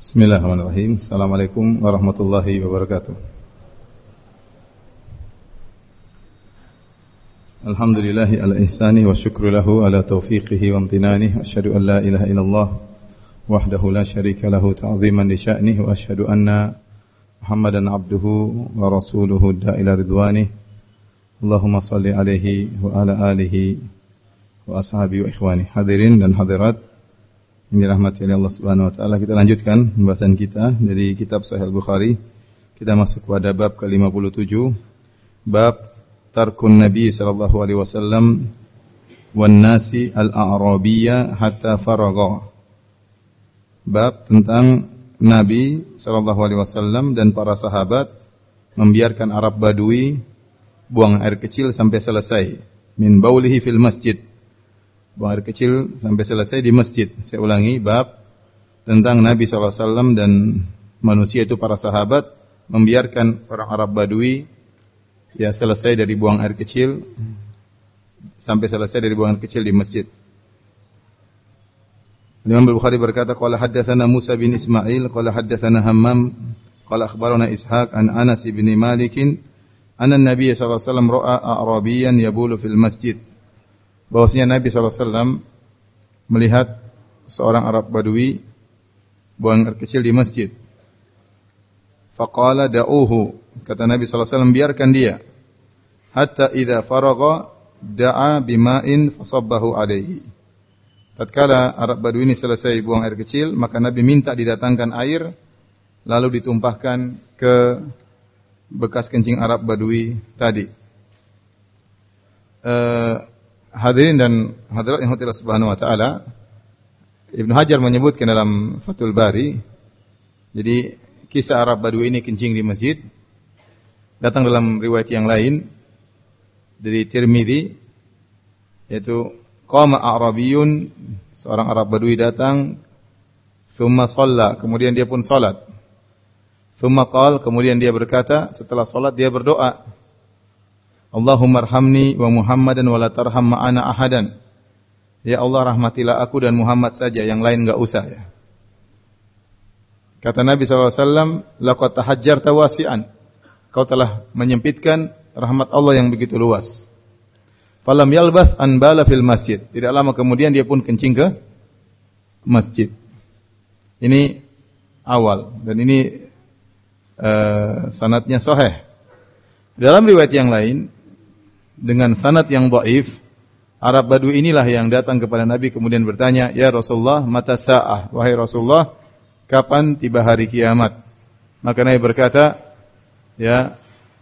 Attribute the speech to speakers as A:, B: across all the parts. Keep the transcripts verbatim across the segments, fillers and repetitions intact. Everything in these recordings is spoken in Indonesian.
A: Bismillahirrahmanirrahim. Assalamualaikum warahmatullahi wabarakatuh. Alhamdulillahi ala ihsani wa syukru lahu ala taufiqihi wa amtinani. Asyhadu an la ilaha illallah wahdahu la syarika lahu ta'ziman li sya'nihi wa asyhadu anna Muhammadan abduhu wa rasuluhu da'ila ridwanih. Allahumma salli alaihi wa ala alihi wa ashabihi wa ikhwani. Hadirin dan hadirat ini rahmati Allah Subhanahu wa taala. Kita lanjutkan pembahasan kita dari kitab Sahih Al-Bukhari. Kita masuk pada bab ke lima puluh tujuh. Bab tarkun Nabi sallallahu alaihi wasallam wan nasi al-a'rabiyya hatta faragha. Bab tentang Nabi sallallahu alaihi wasallam dan para sahabat membiarkan Arab Badui buang air kecil sampai selesai. Min baulihi fil masjid. Buang air kecil sampai selesai di masjid. Saya ulangi, bab tentang Nabi sallallahu alaihi wasallam dan manusia itu para sahabat membiarkan orang Arab Badui ya selesai dari buang air kecil sampai selesai dari buang air kecil di masjid. Imam Al-Bukhari berkata, qala haddatsana Musa bin Ismail, qala haddatsana Hammam, qala akhbarana Ishaq an Anas bin Malik, anna Nabi sallallahu alaihi wasallam ra'a a'rabiyyan yabulu fil masjid. Bahwasanya Nabi sallallahu alaihi wasallam melihat seorang Arab Badui buang air kecil di masjid. Faqala da'uhu, kata Nabi sallallahu alaihi wasallam biarkan dia. Hatta idza faragha da'a bima'in fasabbahu alaihi. Tatkala Arab Badui ini selesai buang air kecil, maka Nabi minta didatangkan air lalu ditumpahkan ke bekas kencing Arab Badui tadi. Uh, Hadirin dan hadirat yang Allah Subhanahu wa taala, Ibnu Hajar menyebutkan dalam Fathul Bari, jadi kisah Arab Badui ini kencing di masjid datang dalam riwayat yang lain dari Tirmizi, yaitu qama a'rabiyyun, seorang Arab Badui datang, thumma shalla, kemudian dia pun salat. Thumma qala, kemudian dia berkata setelah salat dia berdoa, Allahumma arhamni wa Muhammadan wa la tarham ma'ana ahadan. Ya Allah, rahmatilah aku dan Muhammad saja, yang lain enggak usah ya. Kata Nabi sallallahu alaihi wasallam, laqad tahajjarta wasi'an. Kau telah menyempitkan rahmat Allah yang begitu luas. Falam yalbath an bala fil masjid. Tidak lama kemudian dia pun kencing ke masjid. Ini awal dan ini uh, sanadnya sahih. Dalam riwayat yang lain dengan sanad yang dhaif, Arab Badui inilah yang datang kepada Nabi kemudian bertanya, "Ya Rasulullah, mata sa'ah?" Wahai Rasulullah, kapan tiba hari kiamat? Maka Nabi berkata, "Ya,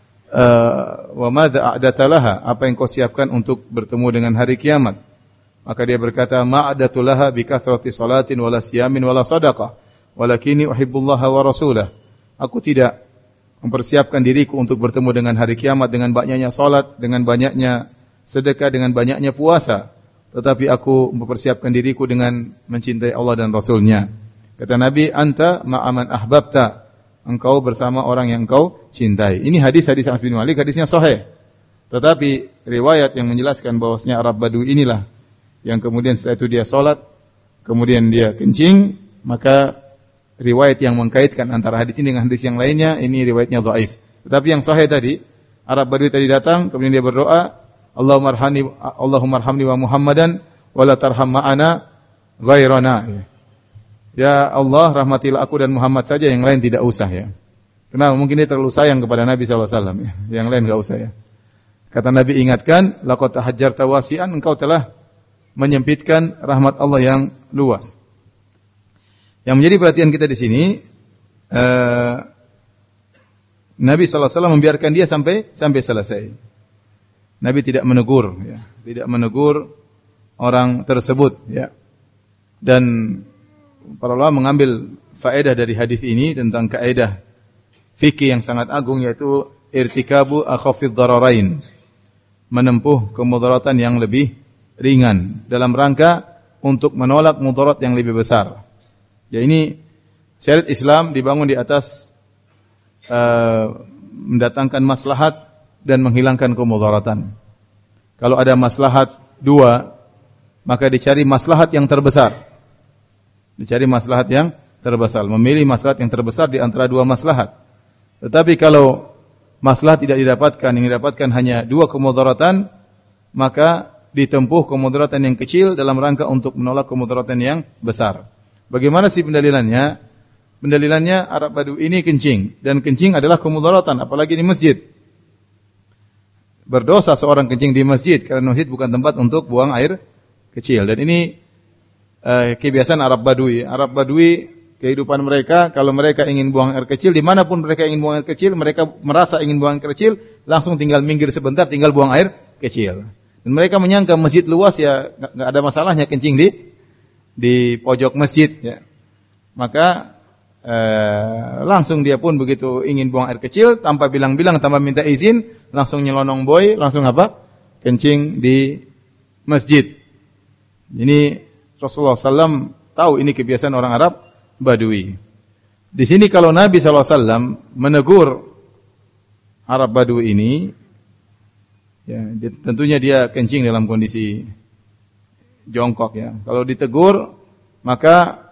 A: uh, wa madza a'data laha?" Apa yang kau siapkan untuk bertemu dengan hari kiamat? Maka dia berkata, "Ma'adatu laha bi kathrati salatin wala siyamin wala shadaqah, walakinni uhibbullaha wa rasulah." Aku tidak mempersiapkan diriku untuk bertemu dengan hari kiamat dengan banyaknya salat, dengan banyaknya sedekah, dengan banyaknya puasa. Tetapi aku mempersiapkan diriku dengan mencintai Allah dan Rasul-Nya. Kata Nabi, anta ma'aman ahbabta. Engkau bersama orang yang engkau cintai. Ini hadis-hadis Anas bin Malik, hadisnya sahih. Tetapi riwayat yang menjelaskan bahwasanya Arab Badui inilah yang kemudian setelah itu dia salat, kemudian dia kencing, maka riwayat yang mengkaitkan antara hadis ini dengan hadis yang lainnya, ini riwayatnya dhaif. Tetapi yang sahih tadi, Arab Badui tadi datang, kemudian dia berdoa, Allahumma arhamni, Allahumma arhamni wa Muhammadan, wa la tarham ma'ana ghairana. Ya Allah, rahmatilah aku dan Muhammad saja, yang lain tidak usah ya. Kenapa? Mungkin dia terlalu sayang kepada Nabi sallallahu alaihi wasallam ya. Yang lain enggak usah ya. Kata Nabi, ingatkan, laqad tahajjarta wasi'an, engkau telah menyempitkan rahmat Allah yang luas. Yang menjadi perhatian kita di sini, uh, Nabi sallallahu alaihi wasallam membiarkan dia sampai sampai selesai. Nabi tidak menegur, ya, tidak menegur orang tersebut, ya. Dan para ulama mengambil faedah dari hadis ini tentang kaidah fikih yang sangat agung, yaitu irtikabu akhafidh dhararain, menempuh kemudaratan yang lebih ringan dalam rangka untuk menolak mudarat yang lebih besar. Ya, ini syariat Islam dibangun di atas uh, mendatangkan maslahat dan menghilangkan kemudaratan. Kalau ada maslahat dua, maka dicari maslahat yang terbesar. Dicari maslahat yang terbesar, memilih maslahat yang terbesar di antara dua maslahat. Tetapi kalau maslahat tidak didapatkan, yang didapatkan hanya dua kemudaratan, maka ditempuh kemudaratan yang kecil dalam rangka untuk menolak kemudaratan yang besar. Bagaimana sih pendalilannya? Pendalilannya Arab Badui ini kencing, dan kencing adalah kemudaratan, apalagi di masjid. Berdosa seorang kencing di masjid, karena masjid bukan tempat untuk buang air kecil. Dan ini eh, kebiasaan Arab Badui. Arab Badui, kehidupan mereka, kalau mereka ingin buang air kecil, dimanapun mereka ingin buang air kecil, mereka merasa ingin buang air kecil, langsung tinggal minggir sebentar, tinggal buang air kecil. Dan mereka menyangka masjid luas, ya nggak ada masalahnya kencing di di pojok masjid. Ya. Maka eh, langsung dia pun begitu ingin buang air kecil, tanpa bilang-bilang, tanpa minta izin, langsung nyelonong boy, langsung apa? Kencing di masjid. Ini Rasulullah shallallahu alaihi wasallam tahu ini kebiasaan orang Arab Badui. Di sini kalau Nabi shallallahu alaihi wasallam menegur Arab Badui ini, ya, dia, tentunya dia kencing dalam kondisi jongkok ya. Kalau ditegur, maka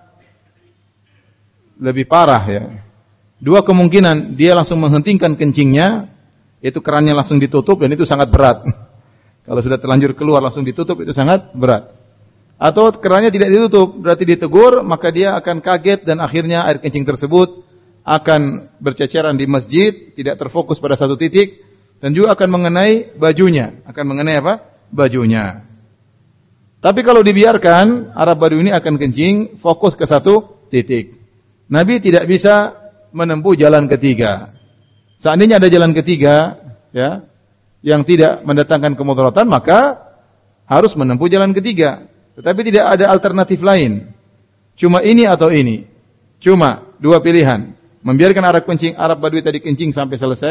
A: lebih parah ya. Dua kemungkinan, dia langsung menghentikan kencingnya, itu kerannya langsung ditutup, dan itu sangat berat. Kalau sudah terlanjur keluar langsung ditutup, itu sangat berat. Atau kerannya tidak ditutup, berarti ditegur, maka dia akan kaget dan akhirnya air kencing tersebut akan berceceran di masjid, tidak terfokus pada satu titik, dan juga akan mengenai bajunya, akan mengenai apa? Bajunya. Tapi kalau dibiarkan, Arab Badui ini akan kencing fokus ke satu titik. Nabi tidak bisa menempuh jalan ketiga. Seandainya ada jalan ketiga, ya, yang tidak mendatangkan kemudaratan, maka harus menempuh jalan ketiga. Tetapi tidak ada alternatif lain. Cuma ini atau ini. Cuma dua pilihan. Membiarkan Arab kencing, Arab Badui tadi kencing sampai selesai,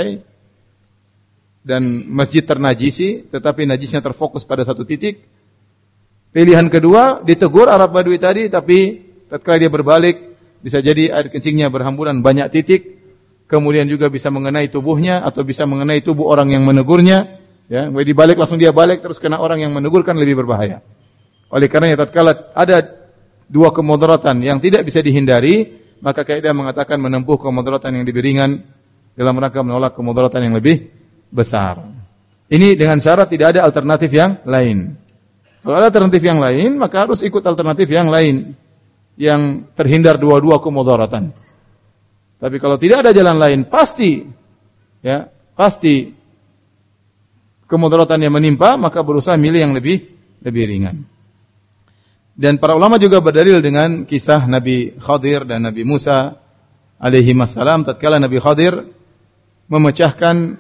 A: dan masjid ternajisi, tetapi najisnya terfokus pada satu titik. Pilihan kedua, ditegur Arab Badui tadi, tapi tatkala dia berbalik, bisa jadi air kencingnya berhamburan banyak titik, kemudian juga bisa mengenai tubuhnya, atau bisa mengenai tubuh orang yang menegurnya. Ya, dibalik langsung dia balik, terus kena orang yang menegurkan, lebih berbahaya. Oleh karena tatkala ada dua kemudaratan yang tidak bisa dihindari, maka kaidah mengatakan menempuh kemudaratan yang lebih ringan dalam rangka menolak kemudaratan yang lebih besar. Ini dengan syarat tidak ada alternatif yang lain. Kalau ada alternatif yang lain, maka harus ikut alternatif yang lain yang terhindar dua-dua kemudaratan. Tapi kalau tidak ada jalan lain, pasti ya, pasti kemudaratan yang menimpa, maka berusaha milih yang lebih lebih ringan. Dan para ulama juga berdalil dengan kisah Nabi Khadir dan Nabi Musa alaihi wassalam, tatkala Nabi Khadir memecahkan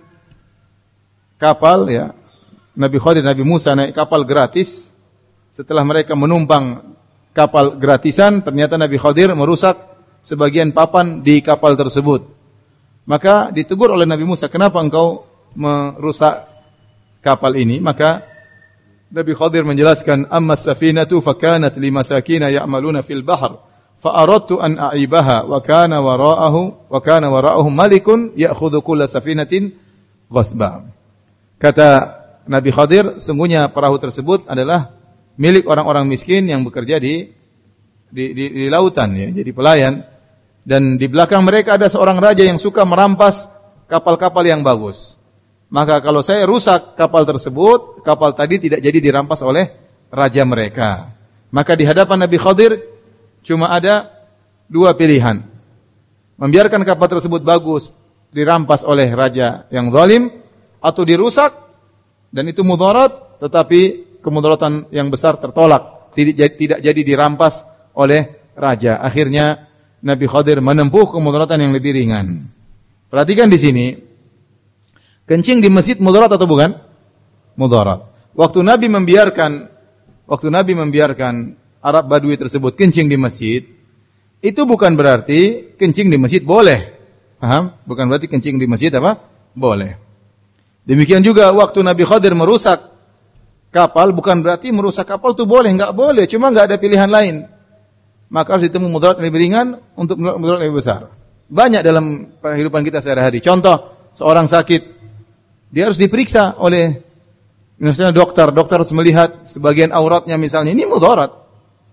A: kapal ya. Nabi Khadir dan Nabi Musa naik kapal gratis. Setelah mereka menumpang kapal gratisan, ternyata Nabi Khadir merusak sebagian papan di kapal tersebut. Maka ditegur oleh Nabi Musa, "Kenapa engkau merusak kapal ini?" Maka Nabi Khadir menjelaskan, "Amma as-safinatu fakanat limasakina ya'maluna fil bahr, fa aradtu an a'ibaha wa kana wara'ahu wa kana wara'ahum malikun ya'khudhu kulla safinatin ghasba." Kata Nabi Khadir, sungguhnya perahu tersebut adalah milik orang-orang miskin yang bekerja di di, di, di lautan ya, jadi pelayan, dan di belakang mereka ada seorang raja yang suka merampas kapal-kapal yang bagus. Maka kalau saya rusak kapal tersebut, kapal tadi tidak jadi dirampas oleh raja mereka. Maka di hadapan Nabi Khadir cuma ada dua pilihan. Membiarkan kapal tersebut bagus dirampas oleh raja yang zalim, atau dirusak dan itu mudarat, tetapi kemudaratan yang besar tertolak, tidak, tidak jadi dirampas oleh raja. Akhirnya Nabi Khadir menempuh kemudaratan yang lebih ringan. Perhatikan di sini. Kencing di masjid mudarat atau bukan? Mudarat. Waktu Nabi membiarkan waktu Nabi membiarkan Arab Badui tersebut kencing di masjid, itu bukan berarti kencing di masjid boleh. Paham? Bukan berarti kencing di masjid apa? Boleh. Demikian juga waktu Nabi Khadir merusak kapal, bukan berarti merusak kapal itu boleh, enggak boleh, cuma enggak ada pilihan lain. Maka harus ditemu mudarat lebih ringan untuk mudarat lebih besar. Banyak dalam kehidupan kita sehari-hari. Contoh, seorang sakit, dia harus diperiksa oleh misalnya dokter. Dokter harus melihat sebagian auratnya misalnya. Ini mudarat.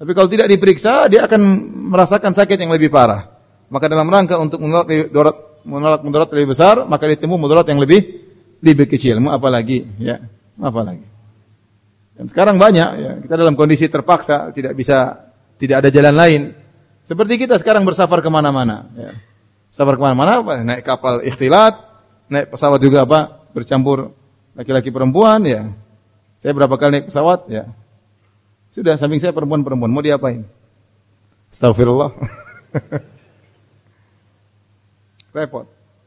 A: Tapi kalau tidak diperiksa, dia akan merasakan sakit yang lebih parah. Maka dalam rangka untuk menolak mudarat, menolak mudarat lebih besar, maka ditempuh mudarat yang lebih lebih kecil. Mau apa lagi? Ya, mau apa lagi? Dan sekarang banyak, ya, kita dalam kondisi terpaksa, tidak bisa, tidak ada jalan lain. Seperti kita sekarang bersafar kemana-mana. Ya. Safar kemana-mana, apa? Naik kapal ikhtilat, naik pesawat juga apa? Bercampur laki-laki perempuan, ya. Saya berapa kali naik pesawat, ya. Sudah, samping saya perempuan-perempuan, mau diapain? Astagfirullah. Repot.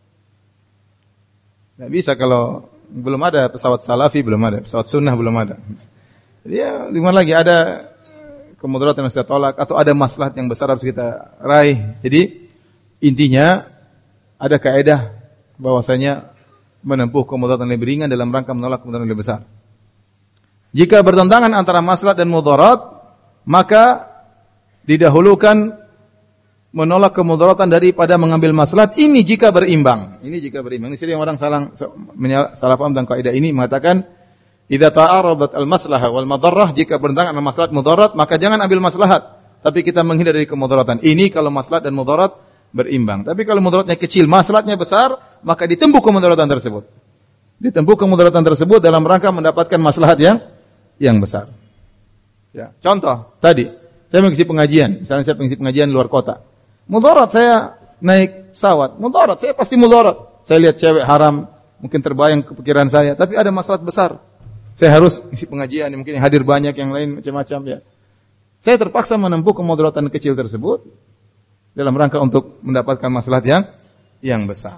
A: Nggak bisa kalau belum ada pesawat salafi, belum ada. Pesawat sunnah belum ada. Jadi ya, gimana lagi, ada kemudaratan yang saya tolak, atau ada maslahat yang besar harus kita raih. Jadi, intinya, ada kaidah bahwasanya menempuh kemudaratan lebih ringan dalam rangka menolak kemudaratan lebih besar. Jika bertentangan antara maslahat dan mudarat, maka didahulukan menolak kemudaratan daripada mengambil maslahat. Ini jika berimbang. Ini jika berimbang. Ini sering orang salah salah paham tentang kaidah ini, mengatakan idza ta'aradat al-maslahah wal madarrah, jika bertentangan antara maslahat mudarat, maka jangan ambil maslahat, tapi kita menghindar dari kemudaratan. Ini kalau maslahat dan mudarat berimbang. Tapi kalau mudaratnya kecil, maslahatnya besar, maka ditempuh kemudaratan tersebut. Ditempuh kemudaratan tersebut dalam rangka mendapatkan maslahat yang yang besar. Ya, contoh tadi, saya mengisi pengajian, misalnya saya mengisi pengajian luar kota. Mudarat saya naik pesawat, mudarat saya pasti mudarat. Saya lihat cewek haram, mungkin terbayang ke pikiran saya, tapi ada maslahat besar. Saya harus isi pengajian, mungkin yang hadir banyak, yang lain macam-macam ya. Saya terpaksa menempuh kemudaratan kecil tersebut dalam rangka untuk mendapatkan maslahat yang yang besar.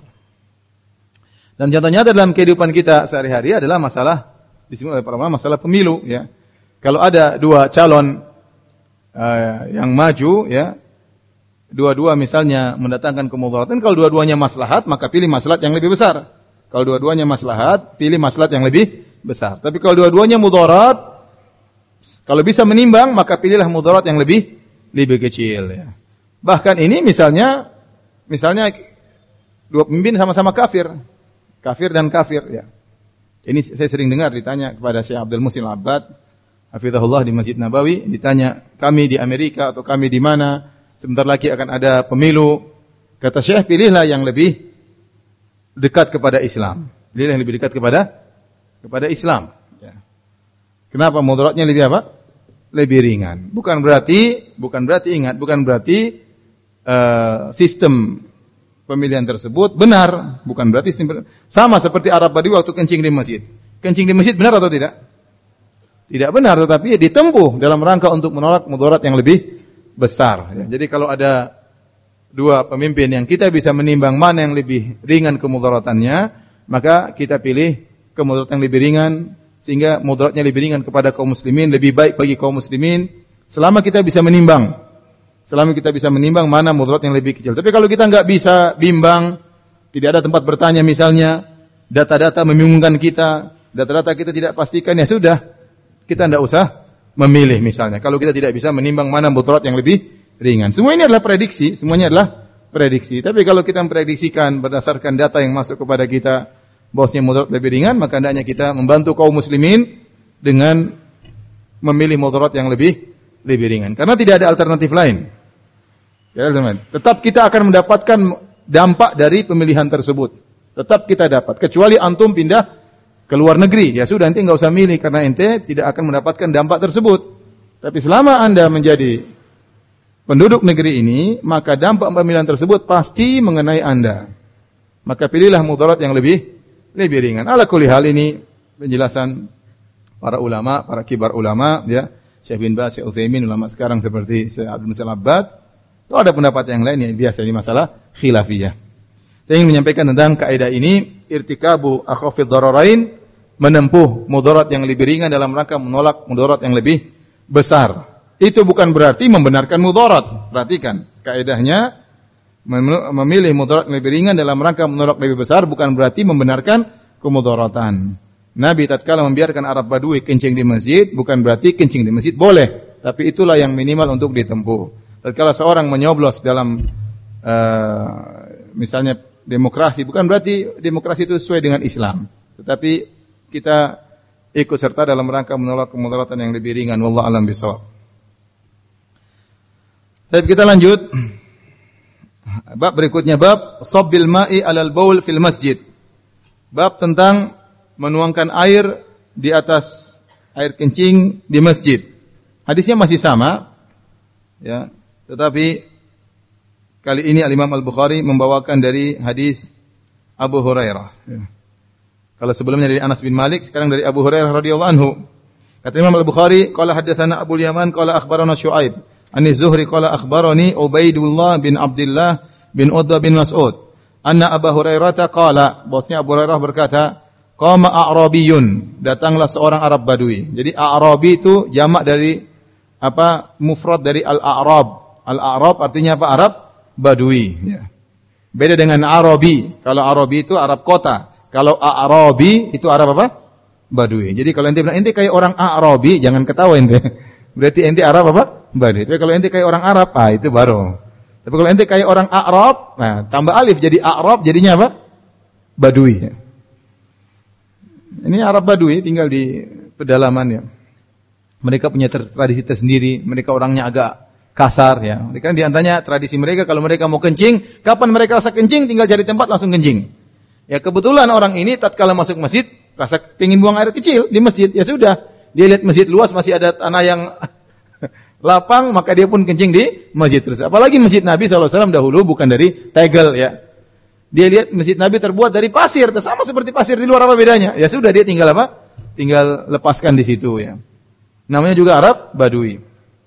A: Dan contohnya dalam kehidupan kita sehari-hari adalah masalah disebut oleh para ulama masalah pemilu, ya. Kalau ada dua calon uh, yang maju, ya, dua-dua misalnya mendatangkan kemudaratan, kalau dua-duanya maslahat, maka pilih maslahat yang lebih besar. Kalau dua-duanya maslahat, pilih maslahat yang lebih besar. Tapi kalau dua-duanya mudarat, kalau bisa menimbang, maka pilihlah mudarat yang lebih lebih kecil, ya. Bahkan ini misalnya, misalnya dua pemimpin sama-sama kafir, kafir dan kafir, ya. Ini saya sering dengar ditanya kepada Syekh Abdul Muhsin Al-Abbad, hafizahullah, di Masjid Nabawi, ditanya, kami di Amerika atau kami di mana, sebentar lagi akan ada pemilu. Kata Syekh, pilihlah yang lebih dekat kepada Islam. Pilihlah yang lebih dekat kepada kepada Islam. Ya. Kenapa mudaratnya lebih apa? Lebih ringan. Bukan berarti, bukan berarti ingat, bukan berarti uh, sistem pemilihan tersebut benar, bukan berarti sama seperti Arab Badui waktu kencing di masjid. Kencing di masjid benar atau tidak? Tidak benar, tetapi ditempuh dalam rangka untuk menolak mudarat yang lebih besar. Ya, jadi kalau ada dua pemimpin yang kita bisa menimbang mana yang lebih ringan kemudaratannya, maka kita pilih kemudaratan yang lebih ringan, sehingga mudaratnya lebih ringan kepada kaum muslimin, lebih baik bagi kaum muslimin, selama kita bisa menimbang. Selama kita bisa menimbang mana mudarat yang lebih kecil. Tapi kalau kita enggak bisa bimbang, tidak ada tempat bertanya misalnya, data-data membingungkan kita, data-data kita tidak pastikan, ya sudah, kita tidak usah memilih misalnya. Kalau kita tidak bisa menimbang mana mudarat yang lebih ringan. Semua ini adalah prediksi, semuanya adalah prediksi. Tapi kalau kita memprediksikan berdasarkan data yang masuk kepada kita, bahwasanya mudarat lebih ringan, maka hendaknya kita membantu kaum muslimin dengan memilih mudarat yang lebih lebih ringan. Karena tidak ada alternatif lain. Ya, teman. Tetap kita akan mendapatkan dampak dari pemilihan tersebut. Tetap kita dapat. Kecuali antum pindah ke luar negeri. Ya sudah, nanti enggak usah milih karena ente tidak akan mendapatkan dampak tersebut. Tapi selama Anda menjadi penduduk negeri ini, maka dampak pemilihan tersebut pasti mengenai Anda. Maka pilihlah mudarat yang lebih lebih ringan. Ala kulli hal, ini penjelasan para ulama, para kibar ulama, ya. Syekh bin Baz, Syekh Utsaimin, ulama sekarang seperti Syekh Abdul Muhsin Al-Abbad. Kalau ada pendapat yang lain, yang biasa ini masalah khilafiyah. Saya ingin menyampaikan tentang kaidah ini, irtikabu akhafid dararain, menempuh mudarat yang lebih ringan dalam rangka menolak mudarat yang lebih besar. Itu bukan berarti membenarkan mudarat. Perhatikan, kaidahnya memilih mudarat yang lebih ringan dalam rangka menolak lebih besar bukan berarti membenarkan kemudaratan. Nabi tatkala membiarkan Arab Badui kencing di masjid, bukan berarti kencing di masjid boleh, tapi itulah yang minimal untuk ditempuh. Tatkala seorang menyoblos dalam uh, misalnya demokrasi, bukan berarti demokrasi itu sesuai dengan Islam, tetapi kita ikut serta dalam rangka menolak kemudaratan yang lebih ringan. Wallahu a'lam bishawab. Tapi kita lanjut. Bab berikutnya bab sabbil ma'i 'alal baul fil masjid. Bab tentang menuangkan air di atas air kencing di masjid. Hadisnya masih sama, ya, tetapi kali ini Al-Imam Al-Bukhari membawakan dari hadis Abu Hurairah. Ya. Kalau sebelumnya dari Anas bin Malik, sekarang dari Abu Hurairah radhiyallahu anhu. Kata Imam Al-Bukhari, qala haddatsana Abu Yaman qala akhbarana Syu'aib, an Zuhri qala akhbarani Ubaidullah bin Abdullah bin Utbah bin Mas'ud. Anna Abu Hurairah qala, bosnya Abu Hurairah berkata, qama a'rabiyun, datanglah seorang Arab Badui. Jadi A'rabi itu jamak dari apa? Mufrad dari al-A'rab. Al-A'rab artinya apa? Arab Badui, ya. Beda dengan Arabi. Kalau Arabi itu Arab kota. Kalau A'rabi itu Arab apa? Badui. Jadi kalau ente bilang ente kayak orang A'rabi, jangan ketawa ente. Berarti ente Arab apa? Badui. Tapi kalau ente kayak orang Arab, ah itu baru. Tapi kalau ente kayak orang A'rab, nah tambah alif jadi A'rab, jadinya apa? Badui. Ini Arab Badui tinggal di pedalaman ya. Mereka punya tradisi tersendiri, mereka orangnya agak kasar ya. Mereka di antaranya tradisi mereka kalau mereka mau kencing, kapan mereka rasa kencing tinggal cari tempat langsung kencing. Ya kebetulan orang ini tatkala masuk masjid rasa pengen buang air kecil di masjid, ya sudah. Dia lihat masjid luas masih ada tanah yang lapang, maka dia pun kencing di masjid tersebut. Apalagi masjid Nabi shallallahu alaihi wasallam dahulu bukan dari tegel ya. Dia lihat masjid Nabi terbuat dari pasir, sama seperti pasir di luar, apa bedanya? Ya sudah, dia tinggal apa? Tinggal lepaskan di situ ya. Namanya juga Arab Badui.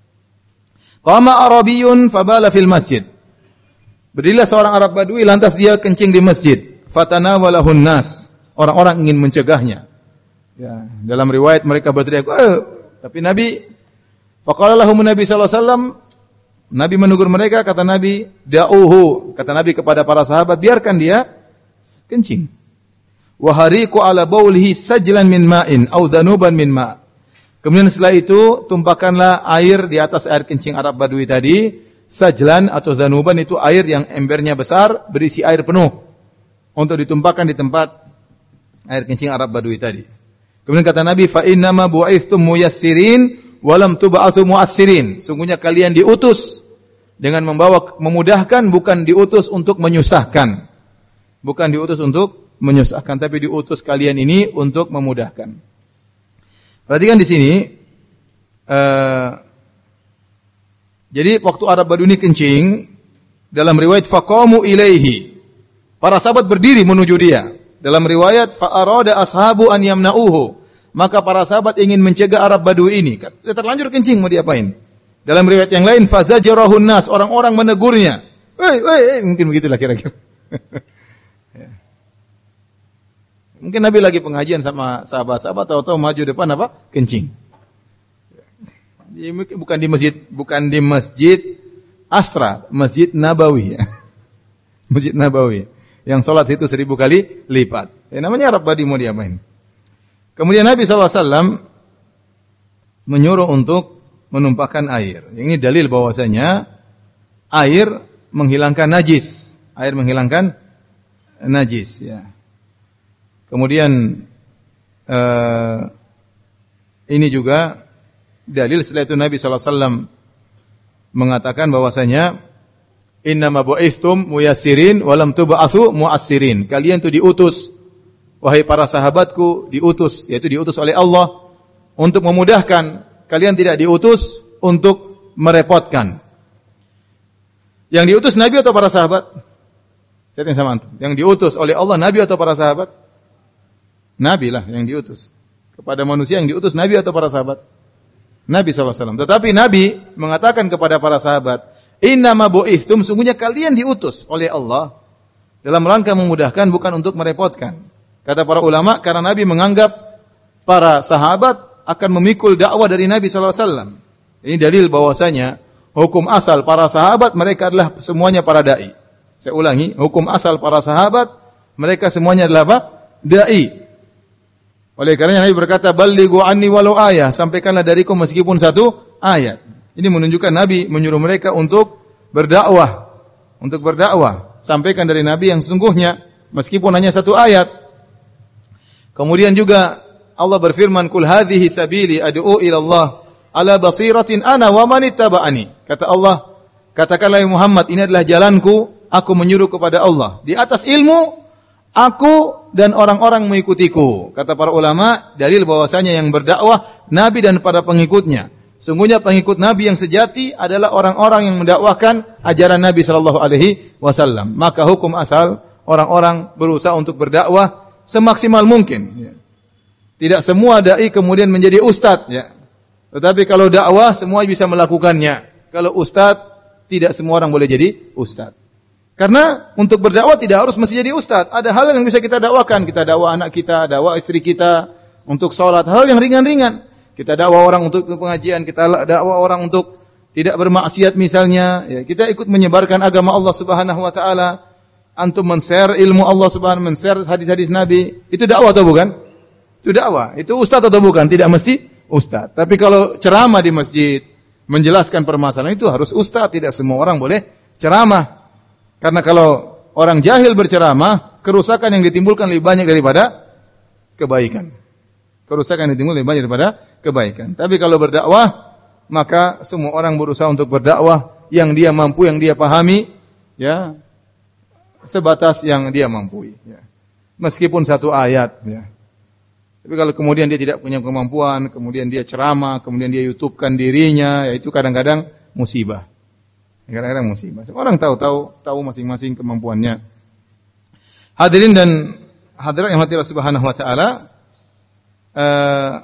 A: Qama Arabiyun fabala fil masjid. Berdirilah seorang Arab Badui lantas dia kencing di masjid. Fatanawalahun nas. Orang-orang ingin mencegahnya. Ya, dalam riwayat mereka berteriak, eh, tapi Nabi faqala lahum Nabi sallallahu alaihi wasallam, Nabi menegur mereka, kata Nabi, da'uhu, kata Nabi kepada para sahabat, biarkan dia kencing. Wa hariqu ala baulihi sajlan min ma'in au dhanuban min ma'. Kemudian setelah itu tumpahkanlah air di atas air kencing Arab Badui tadi, sajlan atau dhanuban itu air yang embernya besar berisi air penuh untuk ditumpahkan di tempat air kencing Arab Badui tadi. Kemudian kata Nabi, fa innama bu'ithtum muyassirin walam tub'atsu mu'assirin. Sungguhnya kalian diutus dengan membawa memudahkan, bukan diutus untuk menyusahkan. Bukan diutus untuk menyusahkan, tapi diutus kalian ini untuk memudahkan. Perhatikan di sini. Uh, jadi waktu Arab Badui ini kencing, dalam riwayat faqamu ilaihi. Para sahabat berdiri menuju dia. Dalam riwayat fa arada ashabu an yamna'uhu. Maka para sahabat ingin mencegah Arab Badui ini. Sudah terlanjur kencing, mau diapain? Dalam riwayat yang lain, fazajarahun nas, orang-orang menegurnya. Hei, hei, hei, mungkin begitulah kira-kira. Ya. Mungkin Nabi lagi pengajian sama sahabat-sahabat, tahu-tahu maju depan apa? Kencing. Ya. Bukan di masjid, bukan di masjid Astra, Masjid Nabawi. Ya. Masjid Nabawi. Yang sholat situ seribu kali lipat. Ya, namanya Arab Badui, mau diapain? Kemudian Nabi shallallahu alaihi wasallam menyuruh untuk menumpahkan air. Ini dalil bahwasanya air menghilangkan najis. Air menghilangkan najis. Ya. Kemudian uh, ini juga dalil setelah itu Nabi shallallahu alaihi wasallam mengatakan bahwasanya innama bu'ithtum muyassirin walam tub'atsu mu'assirin. Kalian itu diutus, wahai para sahabatku, diutus, yaitu diutus oleh Allah untuk memudahkan. Kalian tidak diutus untuk merepotkan. Yang diutus Nabi atau para sahabat? Saya tanya sama antum. Yang diutus oleh Allah Nabi atau para sahabat? Nabi lah yang diutus. Kepada manusia yang diutus Nabi atau para sahabat? Nabi shallallahu alaihi wasallam. Tetapi Nabi mengatakan kepada para sahabat, innama bu'ithtum, sungguhnya kalian diutus oleh Allah dalam rangka memudahkan, bukan untuk merepotkan. Kata para ulama, karena Nabi menganggap para sahabat akan memikul dakwah dari Nabi shallallahu alaihi wasallam. Ini dalil bahwasanya hukum asal para sahabat, mereka adalah semuanya para dai. Saya ulangi, hukum asal para sahabat, mereka semuanya adalah apa? Dai. Oleh karenanya Nabi berkata, ballighu anni walau ayah, sampaikanlah dariku meskipun satu ayat. Ini menunjukkan Nabi menyuruh mereka untuk berdakwah, untuk berdakwah. Sampaikan dari Nabi yang sesungguhnya, meskipun hanya satu ayat. Kemudian juga Allah berfirman, "Qul hadhihi sabili ad'u ila Allah ala basiratin ana wa man ittaba'ani." Kata Allah, Katakanlah ya Muhammad, ini adalah jalanku, aku menyuruh kepada Allah. Di atas ilmu, aku dan orang-orang mengikutiku. Kata para ulama, dalil bahwasanya yang berdakwah Nabi dan para pengikutnya. Sungguhnya pengikut Nabi yang sejati adalah orang-orang yang mendakwahkan ajaran Nabi sallallahu alaihi wasallam. Maka hukum asal orang-orang berusaha untuk berdakwah semaksimal mungkin. Tidak semua dai kemudian menjadi ustadz, ya. Tetapi kalau dakwah semua bisa melakukannya. Kalau ustadz, tidak semua orang boleh jadi ustadz. Karena untuk berdakwah tidak harus mesti jadi ustadz. Ada hal yang bisa kita dakwakan. Kita dakwah anak kita, dakwah istri kita untuk sholat, hal yang ringan-ringan. Kita dakwah orang untuk pengajian, kita dakwah orang untuk tidak bermaksiat misalnya. Ya, kita ikut menyebarkan agama Allah Subhanahu wa taala. Antum men-share ilmu Allah Subhanahu, men-share hadis-hadis Nabi. Itu dakwah atau bukan? Itu dakwah. Itu ustaz atau bukan? Tidak mesti ustaz. Tapi kalau ceramah di masjid, menjelaskan permasalahan itu harus ustaz, tidak semua orang boleh ceramah. Karena kalau orang jahil berceramah, kerusakan yang ditimbulkan lebih banyak daripada kebaikan. Kerusakan yang ditimbulkan lebih banyak daripada kebaikan. Tapi kalau berdakwah, maka semua orang berusaha untuk berdakwah yang dia mampu, yang dia pahami, ya, sebatas yang dia mampu, ya. Meskipun satu ayat, ya. Tapi kalau kemudian dia tidak punya kemampuan, kemudian dia ceramah, kemudian dia YouTubekan dirinya, ya itu kadang-kadang musibah. Kadang-kadang musibah. Orang tahu-tahu tahu masing-masing kemampuannya. Hadirin dan hadirat yang hadirat Subhanahu wa taala, Uh,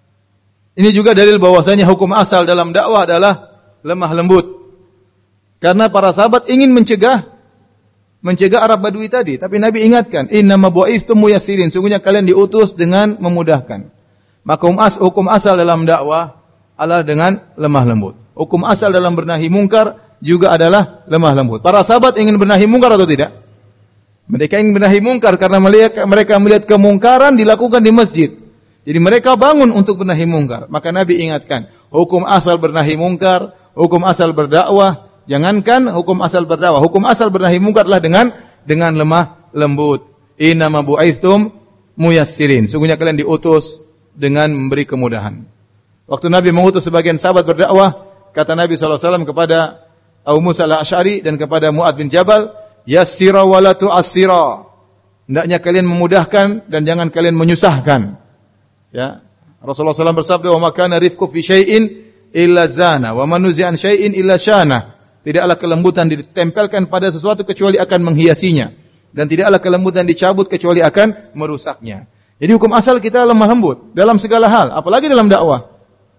A: ini juga dalil bahwasanya hukum asal dalam dakwah adalah lemah lembut. Karena para sahabat ingin mencegah mencegah Arab Badui tadi, tapi Nabi ingatkan, "Innama bu'itstum muyassirin." Sungguhnya kalian diutus dengan memudahkan. Maka hukum, as, hukum asal dalam dakwah adalah dengan lemah lembut. Hukum asal dalam bernahi mungkar juga adalah lemah lembut. Para sahabat ingin bernahi mungkar atau tidak? Mereka ingin bernahi mungkar karena melihat, mereka melihat kemungkaran dilakukan di masjid. Jadi mereka bangun untuk bernahi mungkar. Maka Nabi ingatkan, hukum asal bernahi mungkar, hukum asal berdakwah, jangankan hukum asal berdakwah, hukum asal bernahi mungkar adalah dengan dengan lemah lembut. Innama bu'itstum muyassirin. Sungguhnya kalian diutus dengan memberi kemudahan. Waktu Nabi mengutus sebagian sahabat berdakwah, kata Nabi sallallahu alaihi wasallam kepada Abu Musa al-Asy'ari dan kepada Mu'adz bin Jabal, yassira wa la tu'assira. Hendaknya kalian memudahkan dan jangan kalian menyusahkan. Ya, Rasulullah sallallahu alaihi wasallam bersabda, "Wa ma kana rifqu fi syai'in illa zana, wa man nuzi'a an syai'in illa syana." Tidaklah kelembutan ditempelkan pada sesuatu kecuali akan menghiasinya, dan tidaklah kelembutan dicabut kecuali akan merusaknya. Jadi hukum asal kita lemah lembut dalam segala hal, apalagi dalam dakwah.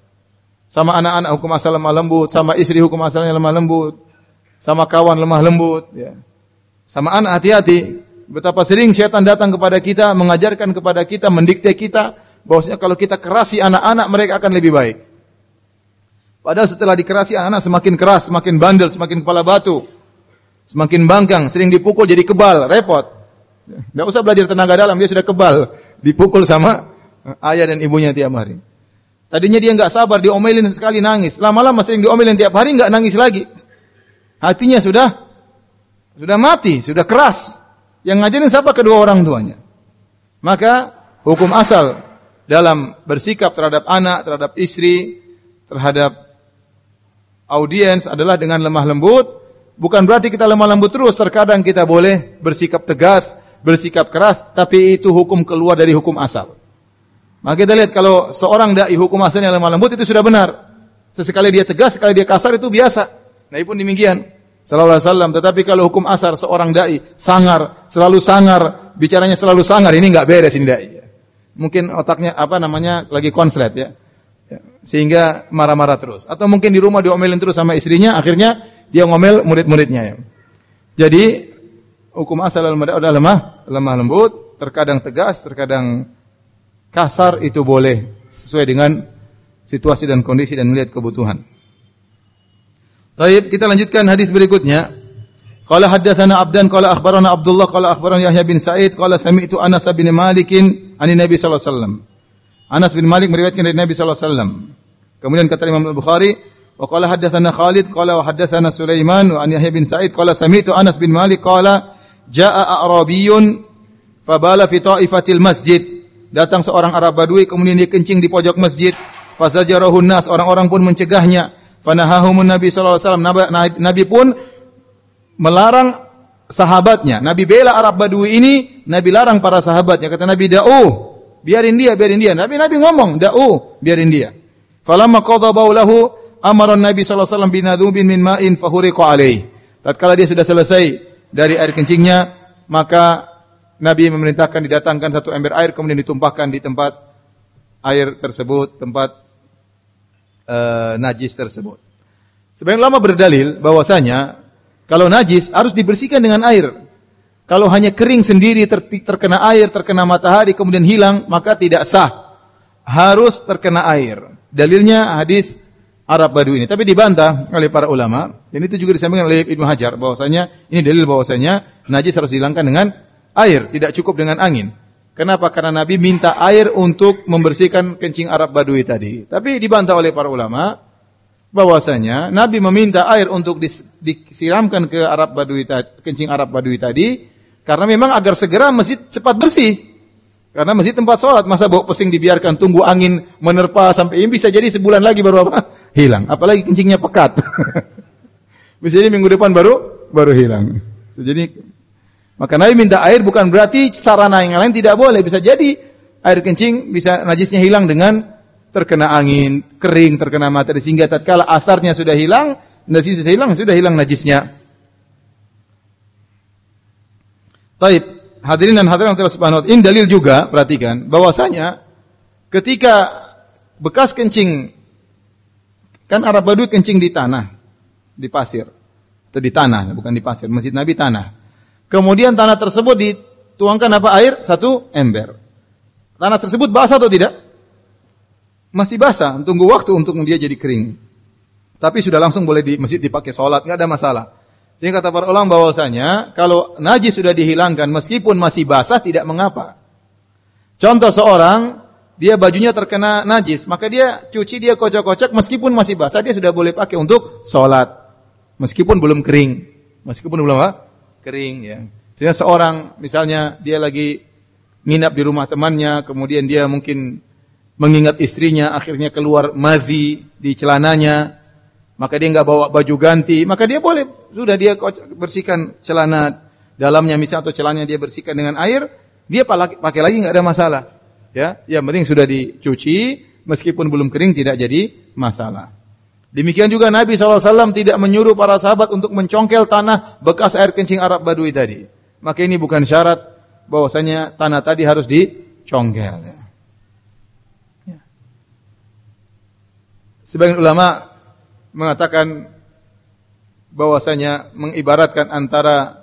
A: Sama anak-anak hukum asal lemah lembut, sama istri hukum asalnya lemah lembut, sama kawan lemah lembut, ya. Sama anak hati-hati. Betapa sering syaitan datang kepada kita, mengajarkan kepada kita, mendikte kita bahwasanya kalau kita kerasi anak-anak mereka akan lebih baik. Padahal setelah dikerasi anak-anak semakin keras, semakin bandel, semakin kepala batu, semakin bangkang, sering dipukul jadi kebal, repot. Tidak usah belajar tenaga dalam, dia sudah kebal, dipukul sama ayah dan ibunya tiap hari. Tadinya dia enggak sabar, diomelin sekali nangis, lama-lama sering diomelin tiap hari enggak nangis lagi. Hatinya sudah sudah mati, sudah keras. Yang ngajarin siapa? Kedua orang tuanya. Maka hukum asal dalam bersikap terhadap anak, terhadap istri, terhadap audiens adalah dengan lemah lembut. Bukan berarti kita lemah lembut terus. Terkadang kita boleh bersikap tegas, bersikap keras, tapi itu hukum keluar dari hukum asal. Maka kita lihat kalau seorang dai hukum asalnya lemah lembut itu sudah benar. Sesekali dia tegas, sekali dia kasar itu biasa. Nabi pun demikian sallallahu alaihi wasallam. Tetapi kalau hukum asal seorang dai sangar, selalu sangar, bicaranya selalu sangar, ini enggak beres ini dai. Mungkin otaknya apa namanya lagi konslet, ya. Ya, sehingga marah-marah terus. Atau mungkin di rumah diomelin terus sama istrinya, akhirnya dia ngomel murid-muridnya, ya. Jadi hukum asal dalam dakwah adalah lemah, lemah lembut, terkadang tegas, terkadang kasar, itu boleh sesuai dengan situasi dan kondisi dan melihat kebutuhan. Baik, kita lanjutkan hadis berikutnya. Qala haddatsana Abdan qala akhbarana Abdullah qala akhbarana Yahya bin Sa'id qala sami'tu Anas bin Malik an Nabi sallallahu alaihi wasallam. Anas bin Malik meriwayatkan dari Nabi sallallahu alaihi wasallam. Kemudian kata Imam Al-Bukhari, wa qala haddatsana Khalid qala wa haddatsana Sulaiman wa an Yahya bin Sa'id qala sami'tu Anas bin Malik qala jaa'a A'rabiyyun fabala fi ta'ifatil masjid. Datang seorang Arab Badui kemudian dia kencing di pojok masjid. Fazajarahu nas, orang-orang pun mencegahnya. Fanahahumun Nabi sallallahu alaihi wasallam. Nabi, Nabi pun melarang sahabatnya. Nabi bela Arab Badui ini, Nabi larang para sahabatnya. Kata Nabi, "Da'u, biarin dia, biarin dia." Nabi Nabi ngomong, "Da'u, biarin dia." Falamma qadha baulahu, amara Nabi sallallahu alaihi wasallam binadubin min ma'in fahuriqa alaihi. Tatkala dia sudah selesai dari air kencingnya, maka Nabi memerintahkan didatangkan satu ember air kemudian ditumpahkan di tempat air tersebut, tempat uh, najis tersebut. Sebagian ulama berdalil bahwasanya kalau najis harus dibersihkan dengan air. Kalau hanya kering sendiri ter- terkena air, terkena matahari kemudian hilang, maka tidak sah. Harus terkena air. Dalilnya hadis Arab Badui ini. Tapi dibantah oleh para ulama, dan itu juga disampaikan oleh Ibnu Hajar bahwasanya ini dalil bahwasanya najis harus dihilangkan dengan air, tidak cukup dengan angin. Kenapa? Karena Nabi minta air untuk membersihkan kencing Arab Badui tadi. Tapi dibantah oleh para ulama bahwasanya Nabi meminta air untuk dis, disiramkan ke Arab Badui tadi, kencing Arab Badui tadi, karena memang agar segera masjid cepat bersih. Karena masjid tempat sholat, masa bau pesing dibiarkan tunggu angin menerpa sampai ini bisa jadi sebulan lagi baru apa? Hilang. Apalagi kencingnya pekat. Bisa jadi minggu depan baru baru hilang. Jadi maka Nabi minta air bukan berarti sarana yang lain tidak boleh. Bisa jadi air kencing bisa najisnya hilang dengan terkena angin, kering, terkena matahari sehingga tatkala asarnya sudah hilang, najis sudah hilang, sudah hilang najisnya. Taib, hadirin dan hadirat Allah Subhanahu wa taala. Ini dalil juga, perhatikan, bahwasanya ketika bekas kencing, kan Arab Badui kencing di tanah, di pasir, atau di tanah, bukan di pasir. Masjid Nabi tanah. Kemudian tanah tersebut dituangkan apa air? Satu ember. Tanah tersebut basah atau tidak? Masih basah. Tunggu waktu untuk dia jadi kering. Tapi sudah langsung boleh di masjid dipakai sholat, nggak ada masalah. Sehingga kata para ulama bahwasanya kalau najis sudah dihilangkan meskipun masih basah tidak mengapa. Contoh seorang dia bajunya terkena najis, maka dia cuci, dia kocok-kocok meskipun masih basah dia sudah boleh pakai untuk sholat. Meskipun belum kering. Meskipun belum apa? Kering ya. Jadi seorang misalnya dia lagi nginap di rumah temannya, kemudian dia mungkin mengingat istrinya, akhirnya keluar madhi di celananya, maka dia enggak bawa baju ganti, maka dia boleh sudah dia bersihkan celana dalamnya misalnya atau celananya dia bersihkan dengan air, dia pakai lagi enggak ada masalah. Ya, yang penting sudah dicuci meskipun belum kering tidak jadi masalah. Demikian juga Nabi shallallahu alaihi wasallam tidak menyuruh para sahabat untuk mencongkel tanah bekas air kencing Arab Badui tadi. Maka ini bukan syarat bahwasanya tanah tadi harus dicongkel. Ya. Sebagian ulama mengatakan bahwasanya mengibaratkan antara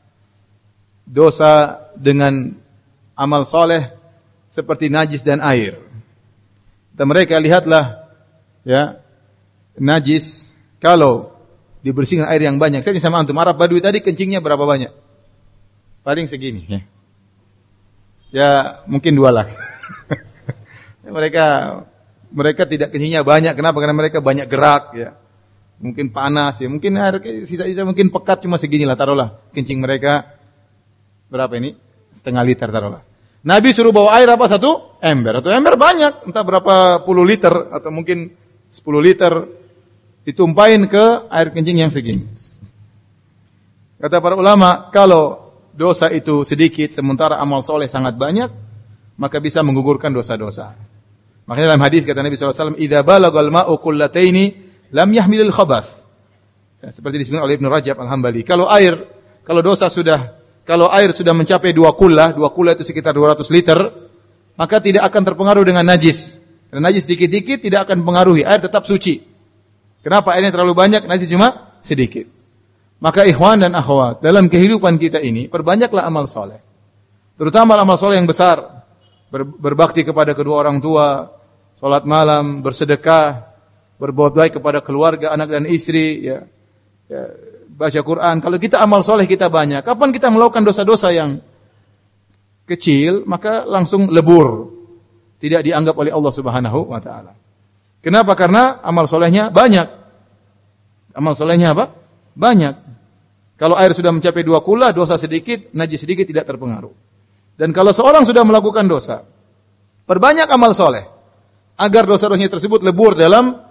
A: dosa dengan amal soleh seperti najis dan air. Dan mereka lihatlah, ya, najis kalau dibersihkan air yang banyak. Saya sama antum, Arab Badui tadi kencingnya berapa banyak? Paling segini, ya. Ya mungkin dua lah. mereka mereka tidak kencingnya banyak. Kenapa? Karena mereka banyak gerak, ya. Mungkin panas, ya. Mungkin air sisa-sisa mungkin pekat cuma segini lah, taruhlah. Kencing mereka berapa ini? Setengah liter taruhlah. Nabi suruh bawa air apa? Satu ember. Atau ember banyak, entah berapa puluh liter atau mungkin sepuluh liter. Ditumpahin ke air kencing yang segini. Kata para ulama, kalau dosa itu sedikit sementara amal soleh sangat banyak, maka bisa menggugurkan dosa-dosa. Makanya dalam hadis kata Nabi shallallahu alaihi wasallam, "Idza balagal ma'u qullataini lam yahmilil khabath." Ya, seperti disebutkan oleh Ibnu Rajab Al-Hambali. Kalau air, kalau dosa sudah, kalau air sudah mencapai dua kullah, dua kullah itu sekitar dua ratus liter, maka tidak akan terpengaruh dengan najis. Karena najis dikit-dikit tidak akan mempengaruhi, air tetap suci. Kenapa airnya terlalu banyak, najis cuma sedikit. Maka ikhwan dan akhwat, dalam kehidupan kita ini, perbanyaklah amal soleh. Terutama amal soleh yang besar. Ber, berbakti kepada kedua orang tua, salat malam, bersedekah, berbuat baik kepada keluarga, anak dan istri, ya, ya, baca Quran. Kalau kita amal soleh kita banyak, kapan kita melakukan dosa-dosa yang kecil, maka langsung lebur. Tidak dianggap oleh Allah Subhanahu wa taala. Kenapa? Karena amal solehnya banyak. Amal solehnya apa? Banyak. Kalau air sudah mencapai dua kullah, dosa sedikit, najis sedikit tidak terpengaruh. Dan kalau seorang sudah melakukan dosa, perbanyak amal soleh agar dosa-dosanya tersebut lebur dalam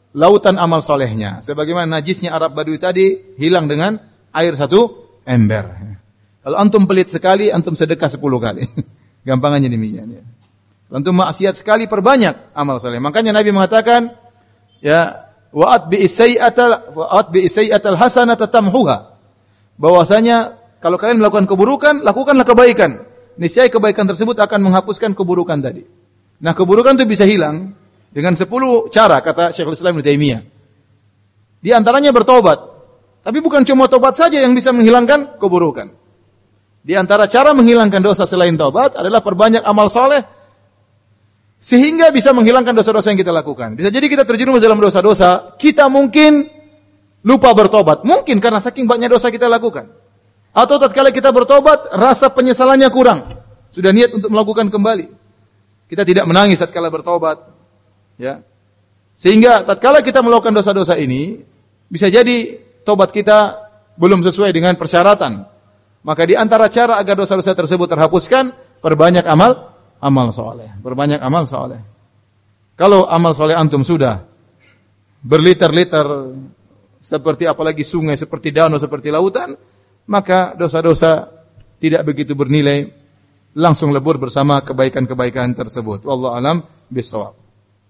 A: lautan amal solehnya. Sebagaimana najisnya Arab Badui tadi hilang dengan air satu ember. Kalau antum pelit sekali, antum sedekah sepuluh kali. Gampangannya demikian. Ya. Antum maksiat sekali, perbanyak amal soleh. Makanya Nabi mengatakan, ya, wa'at bi sayyatal wa'at bi sayyatal hasanata tamhuha. Bahwasanya kalau kalian melakukan keburukan, lakukanlah kebaikan. Niscaya kebaikan tersebut akan menghapuskan keburukan tadi. Nah, keburukan itu bisa hilang dengan sepuluh cara, kata Syekhul Islam Ibnu Taimiyah. Di antaranya bertobat. Tapi bukan cuma tobat saja yang bisa menghilangkan keburukan. Di antara cara menghilangkan dosa selain tobat adalah perbanyak amal soleh, sehingga bisa menghilangkan dosa-dosa yang kita lakukan. Bisa jadi kita terjerumus dalam dosa-dosa, kita mungkin lupa bertobat. Mungkin karena saking banyak dosa kita lakukan. Atau tatkala kita bertobat, rasa penyesalannya kurang. Sudah niat untuk melakukan kembali. Kita tidak menangis tatkala bertobat. Ya. Sehingga tatkala kita melakukan dosa-dosa ini, bisa jadi tobat kita belum sesuai dengan persyaratan. Maka di antara cara agar dosa-dosa tersebut terhapuskan, perbanyak amal amal soleh. Perbanyak amal soleh. Kalau amal soleh antum sudah berliter-liter, seperti apalagi sungai, seperti danau, seperti lautan, maka dosa-dosa tidak begitu bernilai, langsung lebur bersama kebaikan-kebaikan tersebut. Wallahu a'lam bishawab.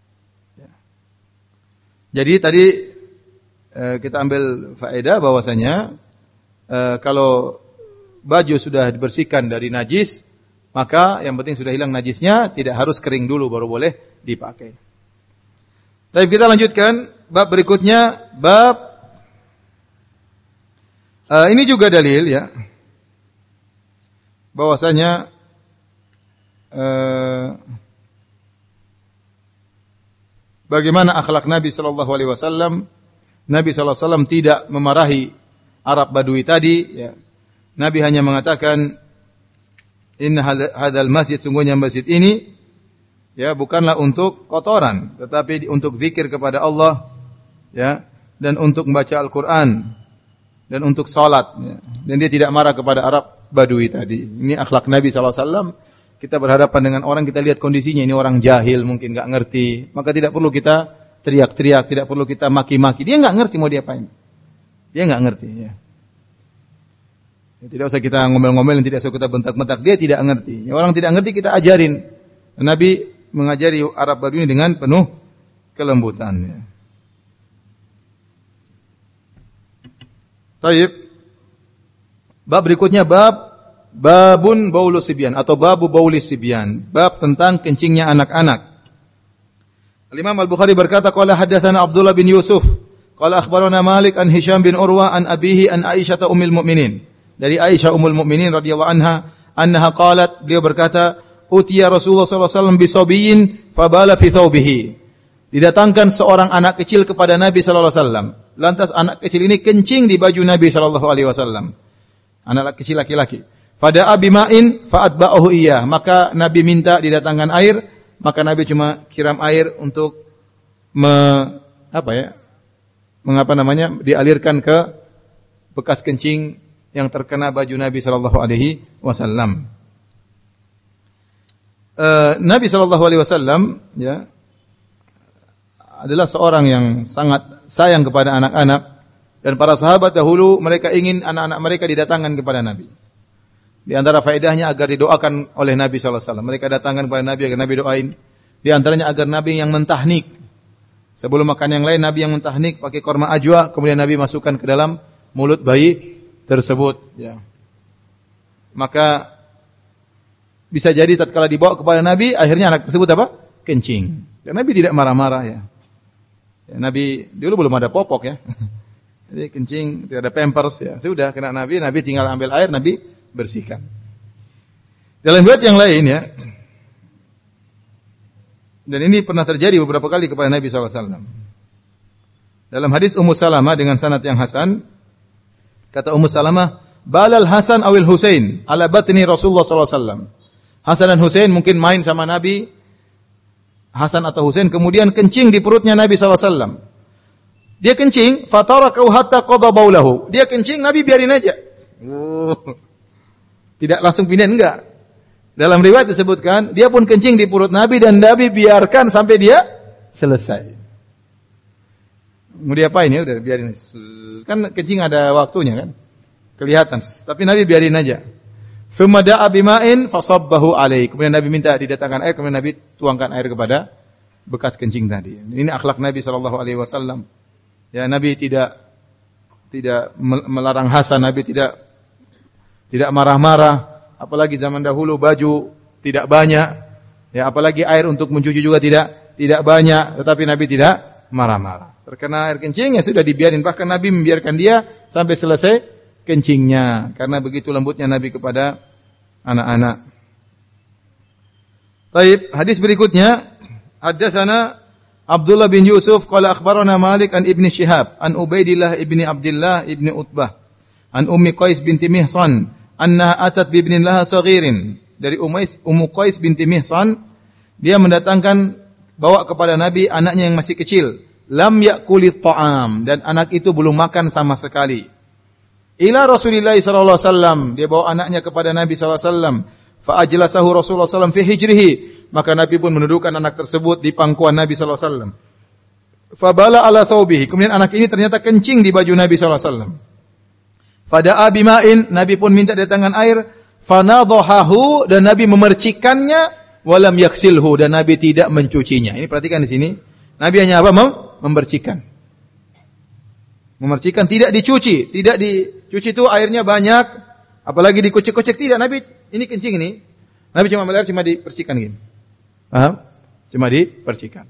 A: Jadi tadi eh, kita ambil faedah bahwasanya eh, kalau baju sudah dibersihkan dari najis, maka yang penting sudah hilang najisnya, tidak harus kering dulu baru boleh dipakai. Tapi kita lanjutkan bab berikutnya, bab eh, ini juga dalil ya, bahwasanya eh, bagaimana akhlak Nabi sallallahu alaihi wasallam. Nabi sallallahu alaihi wasallam tidak memarahi Arab Badui tadi, ya. Nabi hanya mengatakan, inna hadzal masjid, sungguhnya masjid ini ya bukanlah untuk kotoran, tetapi untuk zikir kepada Allah, ya, dan untuk membaca Al-Qur'an dan untuk salat, ya. Dan dia tidak marah kepada Arab Badui tadi. Ini akhlak Nabi sallallahu alaihi wasallam. Kita berhadapan dengan orang, kita lihat kondisinya, ini orang jahil, mungkin enggak ngerti, maka tidak perlu kita teriak-teriak, tidak perlu kita maki-maki. Dia enggak ngerti mau diapain. Dia enggak ngerti, ya. Tidak usah kita ngomel-ngomel, tidak usah kita bentak-bentak, dia tidak ngerti. Ya, orang tidak ngerti kita ajarin. Nabi mengajari Arab Badui dengan penuh kelembutan, ya. Baik. Bab berikutnya, bab babun baulus sibyan atau babu baulis sibyan, bab tentang kencingnya anak-anak. Al-Imam Al-Bukhari berkata, qala hadatsana Abdullah bin Yusuf, qala akhbarana Malik an Hisham bin Urwa an abihi an Aisyah ummul mukminin. Dari Aisyah ummul mukminin radhiyallahu anha, annaha qalat, beliau berkata, utiya Rasulullah sallallahu alaihi wasallam bisabiyyin fabala fi thawbihi. Didatangkan seorang anak kecil kepada Nabi sallallahu alaihi wasallam. Lantas anak kecil ini kencing di baju Nabi sallallahu alaihi wasallam. Anak kecil laki-laki. Fada'a bima'in fa'atba'ahu iyyah. Maka Nabi minta didatangkan air, maka Nabi cuma kiram air untuk me, apa ya? Mengapa namanya? Dialirkan ke bekas kencing yang terkena baju Nabi sallallahu alaihi wasallam. Uh, Nabi sallallahu alaihi wasallam ya adalah seorang yang sangat sayang kepada anak-anak, dan para sahabat dahulu mereka ingin anak-anak mereka didatangkan kepada Nabi. Di antara faedahnya agar didoakan oleh Nabi sallallahu alaihi wasallam. Mereka datangkan kepada Nabi agar Nabi doain. Di antaranya agar Nabi yang mentahnik. Sebelum makan yang lain, Nabi yang mentahnik pakai korma ajwa, kemudian Nabi masukkan ke dalam mulut bayi tersebut, ya. Maka bisa jadi tatkala dibawa kepada Nabi, akhirnya anak tersebut apa? Kencing. Dan Nabi tidak marah-marah, ya. Ya, Nabi dulu belum ada popok, ya. Jadi kencing, tidak ada pampers, ya. Sudah kena Nabi, Nabi tinggal ambil air, Nabi bersihkan. Dalam riwayat yang lain, ya. Dan ini pernah terjadi beberapa kali kepada Nabi sallallahu alaihi wasallam. Dalam hadis Ummu Salamah dengan sanad yang hasan, kata Ummu Salamah, balal Hasan awil Husain ala batni Rasulullah sallallahu alaihi wasallam. Hasan dan Husain mungkin main sama Nabi, Hasan atau Husain, kemudian kencing di perutnya Nabi sallallahu alaihi wasallam. Dia kencing, fatarakahu hatta qada baulahu. Dia kencing, Nabi biarin aja. Oh. Tidak langsung pindah, enggak. Dalam riwayat disebutkan, dia pun kencing di perut Nabi dan Nabi biarkan sampai dia selesai. mau diapain ya, udah biarin. Kan kencing ada waktunya kan. Kelihatan. Tapi Nabi biarin aja. Summa da'a bima'in fasabbahu alaihi. Kemudian Nabi minta didatangkan air, kemudian Nabi tuangkan air kepada bekas kencing tadi. Ini akhlak Nabi sallallahu alaihi wasallam. Ya, Nabi tidak tidak melarang Hasan, Nabi tidak tidak marah-marah, apalagi zaman dahulu baju tidak banyak. Ya, apalagi air untuk mencuci juga tidak tidak banyak, tetapi Nabi tidak marah-marah. Terkena air kencing ya sudah dibiarin, bahkan Nabi membiarkan dia sampai selesai kencingnya karena begitu lembutnya Nabi kepada anak-anak. Baik, hadis berikutnya, haddatsana Abdullah bin Yusuf qala akhbarana Malik an Ibnu Syihab an Ubaidillah ibni Abdullah ibni Utbah an Ummi Qais binti Mihsan annaha atat bi ibnin laha saghirin. Dari Ummais Ummu Qais binti Mihsan, dia mendatangkan bawa kepada Nabi anaknya yang masih kecil, lam yakulit ta'am, dan anak itu belum makan sama sekali. Ila Rasulillah sallallahu alaihi wasallam, dia bawa anaknya kepada Nabi sallallahu alaihi wasallam. Fa ajlasahu Rasulullah sallallahu alaihi wasallam fi hijrihi, maka Nabi pun menundukkan anak tersebut di pangkuan Nabi sallallahu alaihi wasallam. Fa bala ala thawbihi, kemudian anak ini ternyata kencing di baju Nabi sallallahu alaihi wasallam. Fada'a bima'in, Nabi pun minta datangan air, fanadhahu, dan Nabi memercikannya, walam yaksilhu, dan Nabi tidak mencucinya. Ini perhatikan di sini. Nabi hanya apa? Mem- memercikan. Memercikan, tidak dicuci, tidak dicuci itu airnya banyak, apalagi dikucek-kucek, tidak. Nabi ini kencing ini, Nabi cuma melihat, cuma dipercikan gini. Paham? Cuma dipercikan.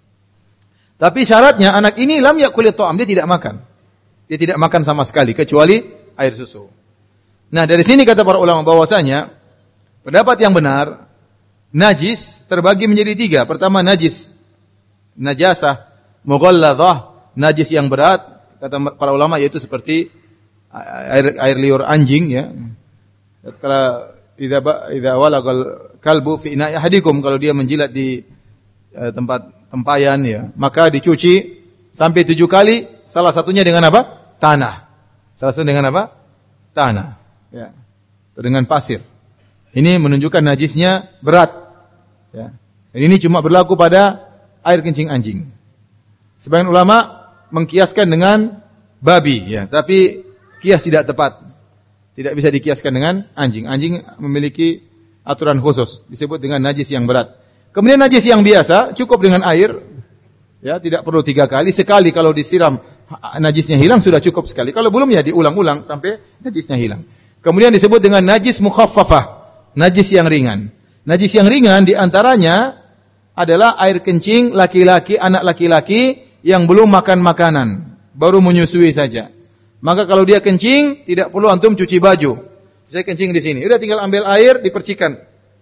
A: Tapi syaratnya anak ini lam yakulit ta'am, dia tidak makan. Dia tidak makan sama sekali kecuali air susu. Nah, dari sini kata para ulama bahwasanya pendapat yang benar, najis terbagi menjadi tiga. Pertama najis najasah mughalladhah, najis yang berat. Kata para ulama yaitu seperti air air liur anjing ya. Kalau idza idza walagal kalbu fi ina'i ahadikum, kalau dia menjilat di uh, tempat tempayan ya, maka dicuci sampai tujuh kali, salah satunya dengan apa? Tanah. Salah satunya dengan apa? Tanah. Ya. Dengan pasir. Ini menunjukkan najisnya berat. Ya. Dan ini cuma berlaku pada air kencing anjing. Sebagian ulama mengkiaskan dengan babi, ya, tapi kias tidak tepat. Tidak bisa dikiaskan dengan anjing. Anjing memiliki aturan khusus, disebut dengan najis yang berat. Kemudian najis yang biasa cukup dengan air, ya, tidak perlu tiga kali. Sekali kalau disiram najisnya hilang sudah cukup sekali. Kalau belum ya diulang-ulang sampai najisnya hilang. Kemudian disebut dengan najis mukhaffafah, najis yang ringan. Najis yang ringan diantaranya adalah air kencing laki-laki, anak laki-laki yang belum makan makanan, baru menyusui saja. Maka kalau dia kencing, tidak perlu antum cuci baju. Saya kencing di sini, udah tinggal ambil air, dipercikan.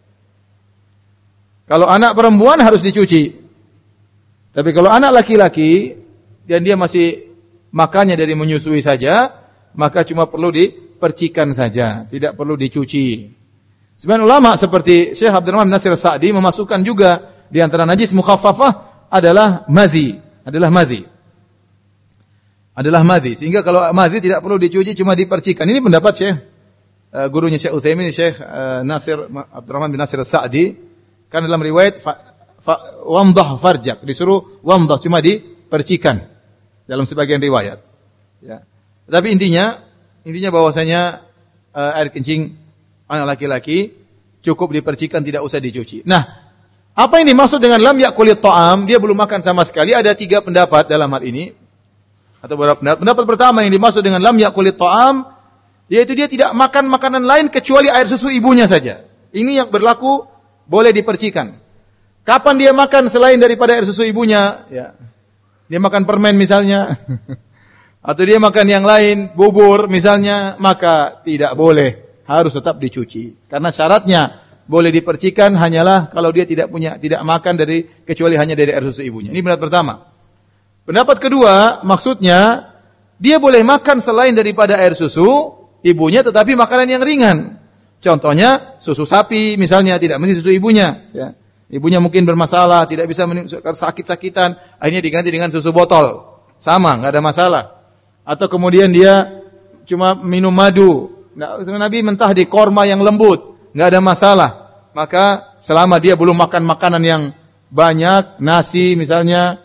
A: Kalau anak perempuan harus dicuci. Tapi kalau anak laki-laki dan dia masih makannya dari menyusui saja, maka cuma perlu dipercikan saja, tidak perlu dicuci. Sebagian ulama seperti Syekh Abdurrahman bin Nasir Sa'di memasukkan juga di antara najis mukhaffafah adalah madhi, adalah madhi. Adalah madhi. Sehingga kalau madhi tidak perlu dicuci, cuma dipercikan. Ini pendapat Syekh uh, gurunya Syekh Utsaimin, Syekh uh, Nasir Abdurrahman bin Nasir Sa'di. Kan dalam riwayat fa, fa, wamdah farjak, disuruh wamdah, cuma dipercikan dalam sebagian riwayat. Ya. Tapi intinya, intinya bahwasanya uh, air kencing anak laki-laki cukup dipercikan, tidak usah dicuci. Nah, apa yang dimaksud dengan lam yakulit ta'am? Dia belum makan sama sekali. Ada tiga pendapat dalam hal ini. Atau beberapa pendapat. Pendapat pertama yang dimaksud dengan lam yakulit ta'am, yaitu dia tidak makan makanan lain kecuali air susu ibunya saja. Ini yang berlaku, boleh dipercikan. Kapan dia makan selain daripada air susu ibunya? Ya. Dia makan permen misalnya. Atau dia makan yang lain, bubur misalnya, maka tidak boleh. Harus tetap dicuci. Karena syaratnya boleh dipercikan hanyalah kalau dia tidak punya, tidak makan dari kecuali hanya dari air susu ibunya. Ini pendapat pertama. Pendapat kedua, maksudnya dia boleh makan selain daripada air susu ibunya, tetapi makanan yang ringan. Contohnya susu sapi misalnya, tidak mesti susu ibunya. Ya. Ibunya mungkin bermasalah, tidak bisa sakit-sakitan, akhirnya diganti dengan susu botol. Sama, nggak ada masalah. Atau kemudian dia cuma minum madu. Nabi mentah di korma yang lembut, nggak ada masalah. Maka selama dia belum makan makanan yang banyak, nasi misalnya,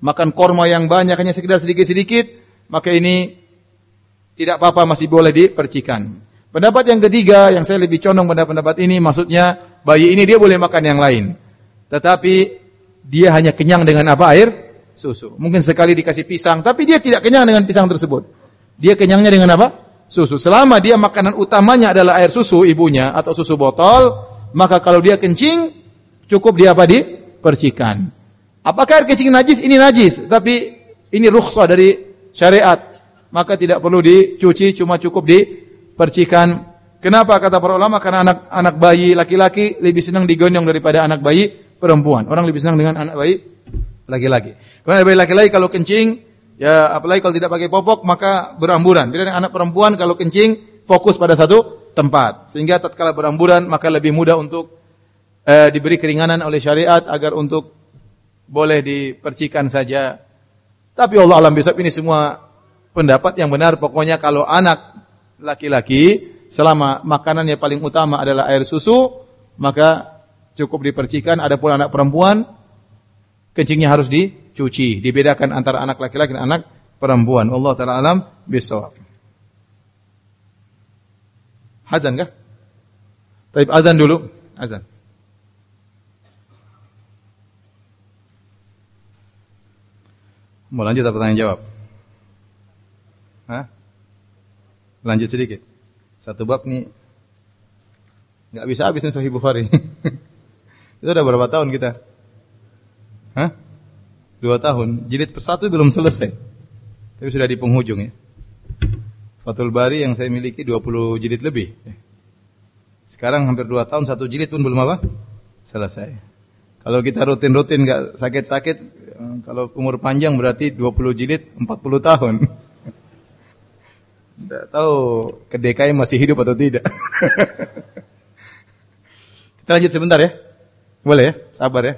A: makan korma yang banyak hanya sekedar sedikit-sedikit, maka ini tidak apa-apa, masih boleh dipercikan. Pendapat yang ketiga, yang saya lebih condong pada pendapat ini, maksudnya bayi ini dia boleh makan yang lain. Tetapi dia hanya kenyang dengan apa? Air susu. Mungkin sekali dikasih pisang, tapi dia tidak kenyang dengan pisang tersebut. Dia kenyangnya dengan apa? Susu. Selama dia makanan utamanya adalah air susu ibunya atau susu botol, maka kalau dia kencing, cukup dia apa? Dipercikan. Apakah air kencing najis? Ini najis, tapi ini rukhsah dari syariat. Maka tidak perlu dicuci, cuma cukup dipercikan. Kenapa kata para ulama? Karena anak anak bayi laki-laki lebih senang digendong daripada anak bayi perempuan. Orang lebih senang dengan anak bayi laki-laki. Karena bayi laki-laki kalau kencing, ya apalagi kalau tidak pakai popok, maka beramburan. Jadi anak perempuan kalau kencing fokus pada satu tempat. Sehingga tatkala beramburan maka lebih mudah untuk eh, diberi keringanan oleh syariat agar untuk boleh dipercikan saja. Tapi Allah alam bisawab, ini semua pendapat yang benar. Pokoknya kalau anak laki-laki selama makanannya paling utama adalah air susu, maka cukup dipercikan. Adapun anak perempuan, kencingnya harus dicuci. Dibedakan antara anak laki-laki dan anak perempuan. Allah taala alam bisawab. Azan kah? Baik, azan dulu. Azan. Mau lanjut atau tanya jawab? Hah? Lanjut sedikit. Satu bab nih nggak bisa habis nih Sahih Bukhari. Itu udah berapa tahun kita? Hah? Dua tahun. Jilid persatu belum selesai. Tapi sudah di penghujung ya. Fathul Bari yang saya miliki dua puluh jilid lebih. Sekarang hampir dua tahun, satu jilid pun belum apa? Selesai. Kalau kita rutin-rutin nggak sakit-sakit, kalau umur panjang berarti dua puluh jilid empat puluh tahun. Tidak tahu ke D K I masih hidup atau tidak. Kita lanjut sebentar ya. Boleh ya? Sabar ya.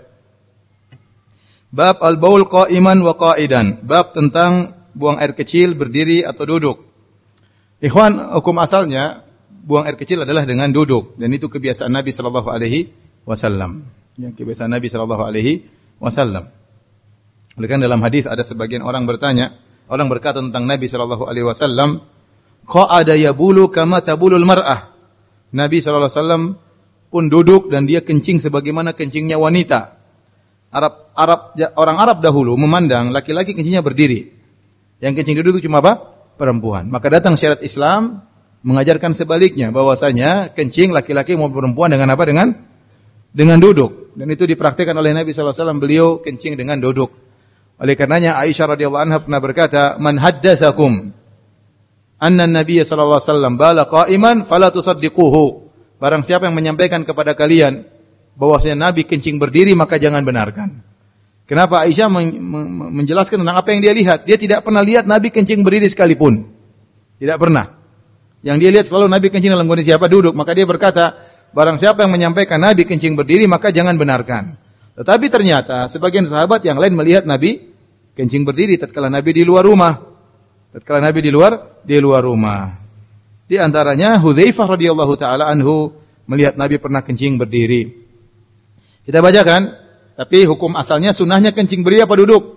A: Bab al-baul qa'iman wa qa'idan. Bab tentang buang air kecil berdiri atau duduk. Ikhwan, hukum asalnya buang air kecil adalah dengan duduk, dan itu kebiasaan Nabi sallallahu alaihi wasallam. Ya, kebiasaan Nabi sallallahu alaihi wasallam. Oleh karena dalam hadis ada sebagian orang bertanya, orang berkata tentang Nabi sallallahu alaihi wasallam, qa'ada yabulu kama tabulul mar'ah. Nabi sallallahu alaihi wasallam pun duduk dan dia kencing sebagaimana kencingnya wanita. Arab Arab orang Arab dahulu memandang laki-laki kencingnya berdiri. Yang kencing duduk itu cuma apa? Perempuan. Maka datang syariat Islam mengajarkan sebaliknya, bahwasanya kencing laki-laki maupun perempuan dengan apa? Dengan dengan duduk. Dan itu dipraktikkan oleh Nabi sallallahu alaihi wasallam, beliau kencing dengan duduk. Oleh karenanya Aisyah radhiyallahu anha pernah berkata, "Man haddatsakum anna an-nabiy sallallahu alaihi wasallam bala qa'iman fala tusaddiquhu." Barang siapa yang menyampaikan kepada kalian bahwasanya Nabi kencing berdiri, maka jangan benarkan. Kenapa Aisyah menjelaskan tentang apa yang dia lihat? Dia tidak pernah lihat Nabi kencing berdiri sekalipun. Tidak pernah. Yang dia lihat selalu Nabi kencing dalam kondisi apa? Duduk. Maka dia berkata, barang siapa yang menyampaikan Nabi kencing berdiri, maka jangan benarkan. Tetapi ternyata sebagian sahabat yang lain melihat Nabi kencing berdiri tatkala Nabi di luar rumah. Tatkala Nabi di luar di luar rumah. Di antaranya Hudzaifah radhiyallahu taala anhu melihat Nabi pernah kencing berdiri. Kita bacakan, tapi hukum asalnya sunnahnya kencing berdiri apa duduk?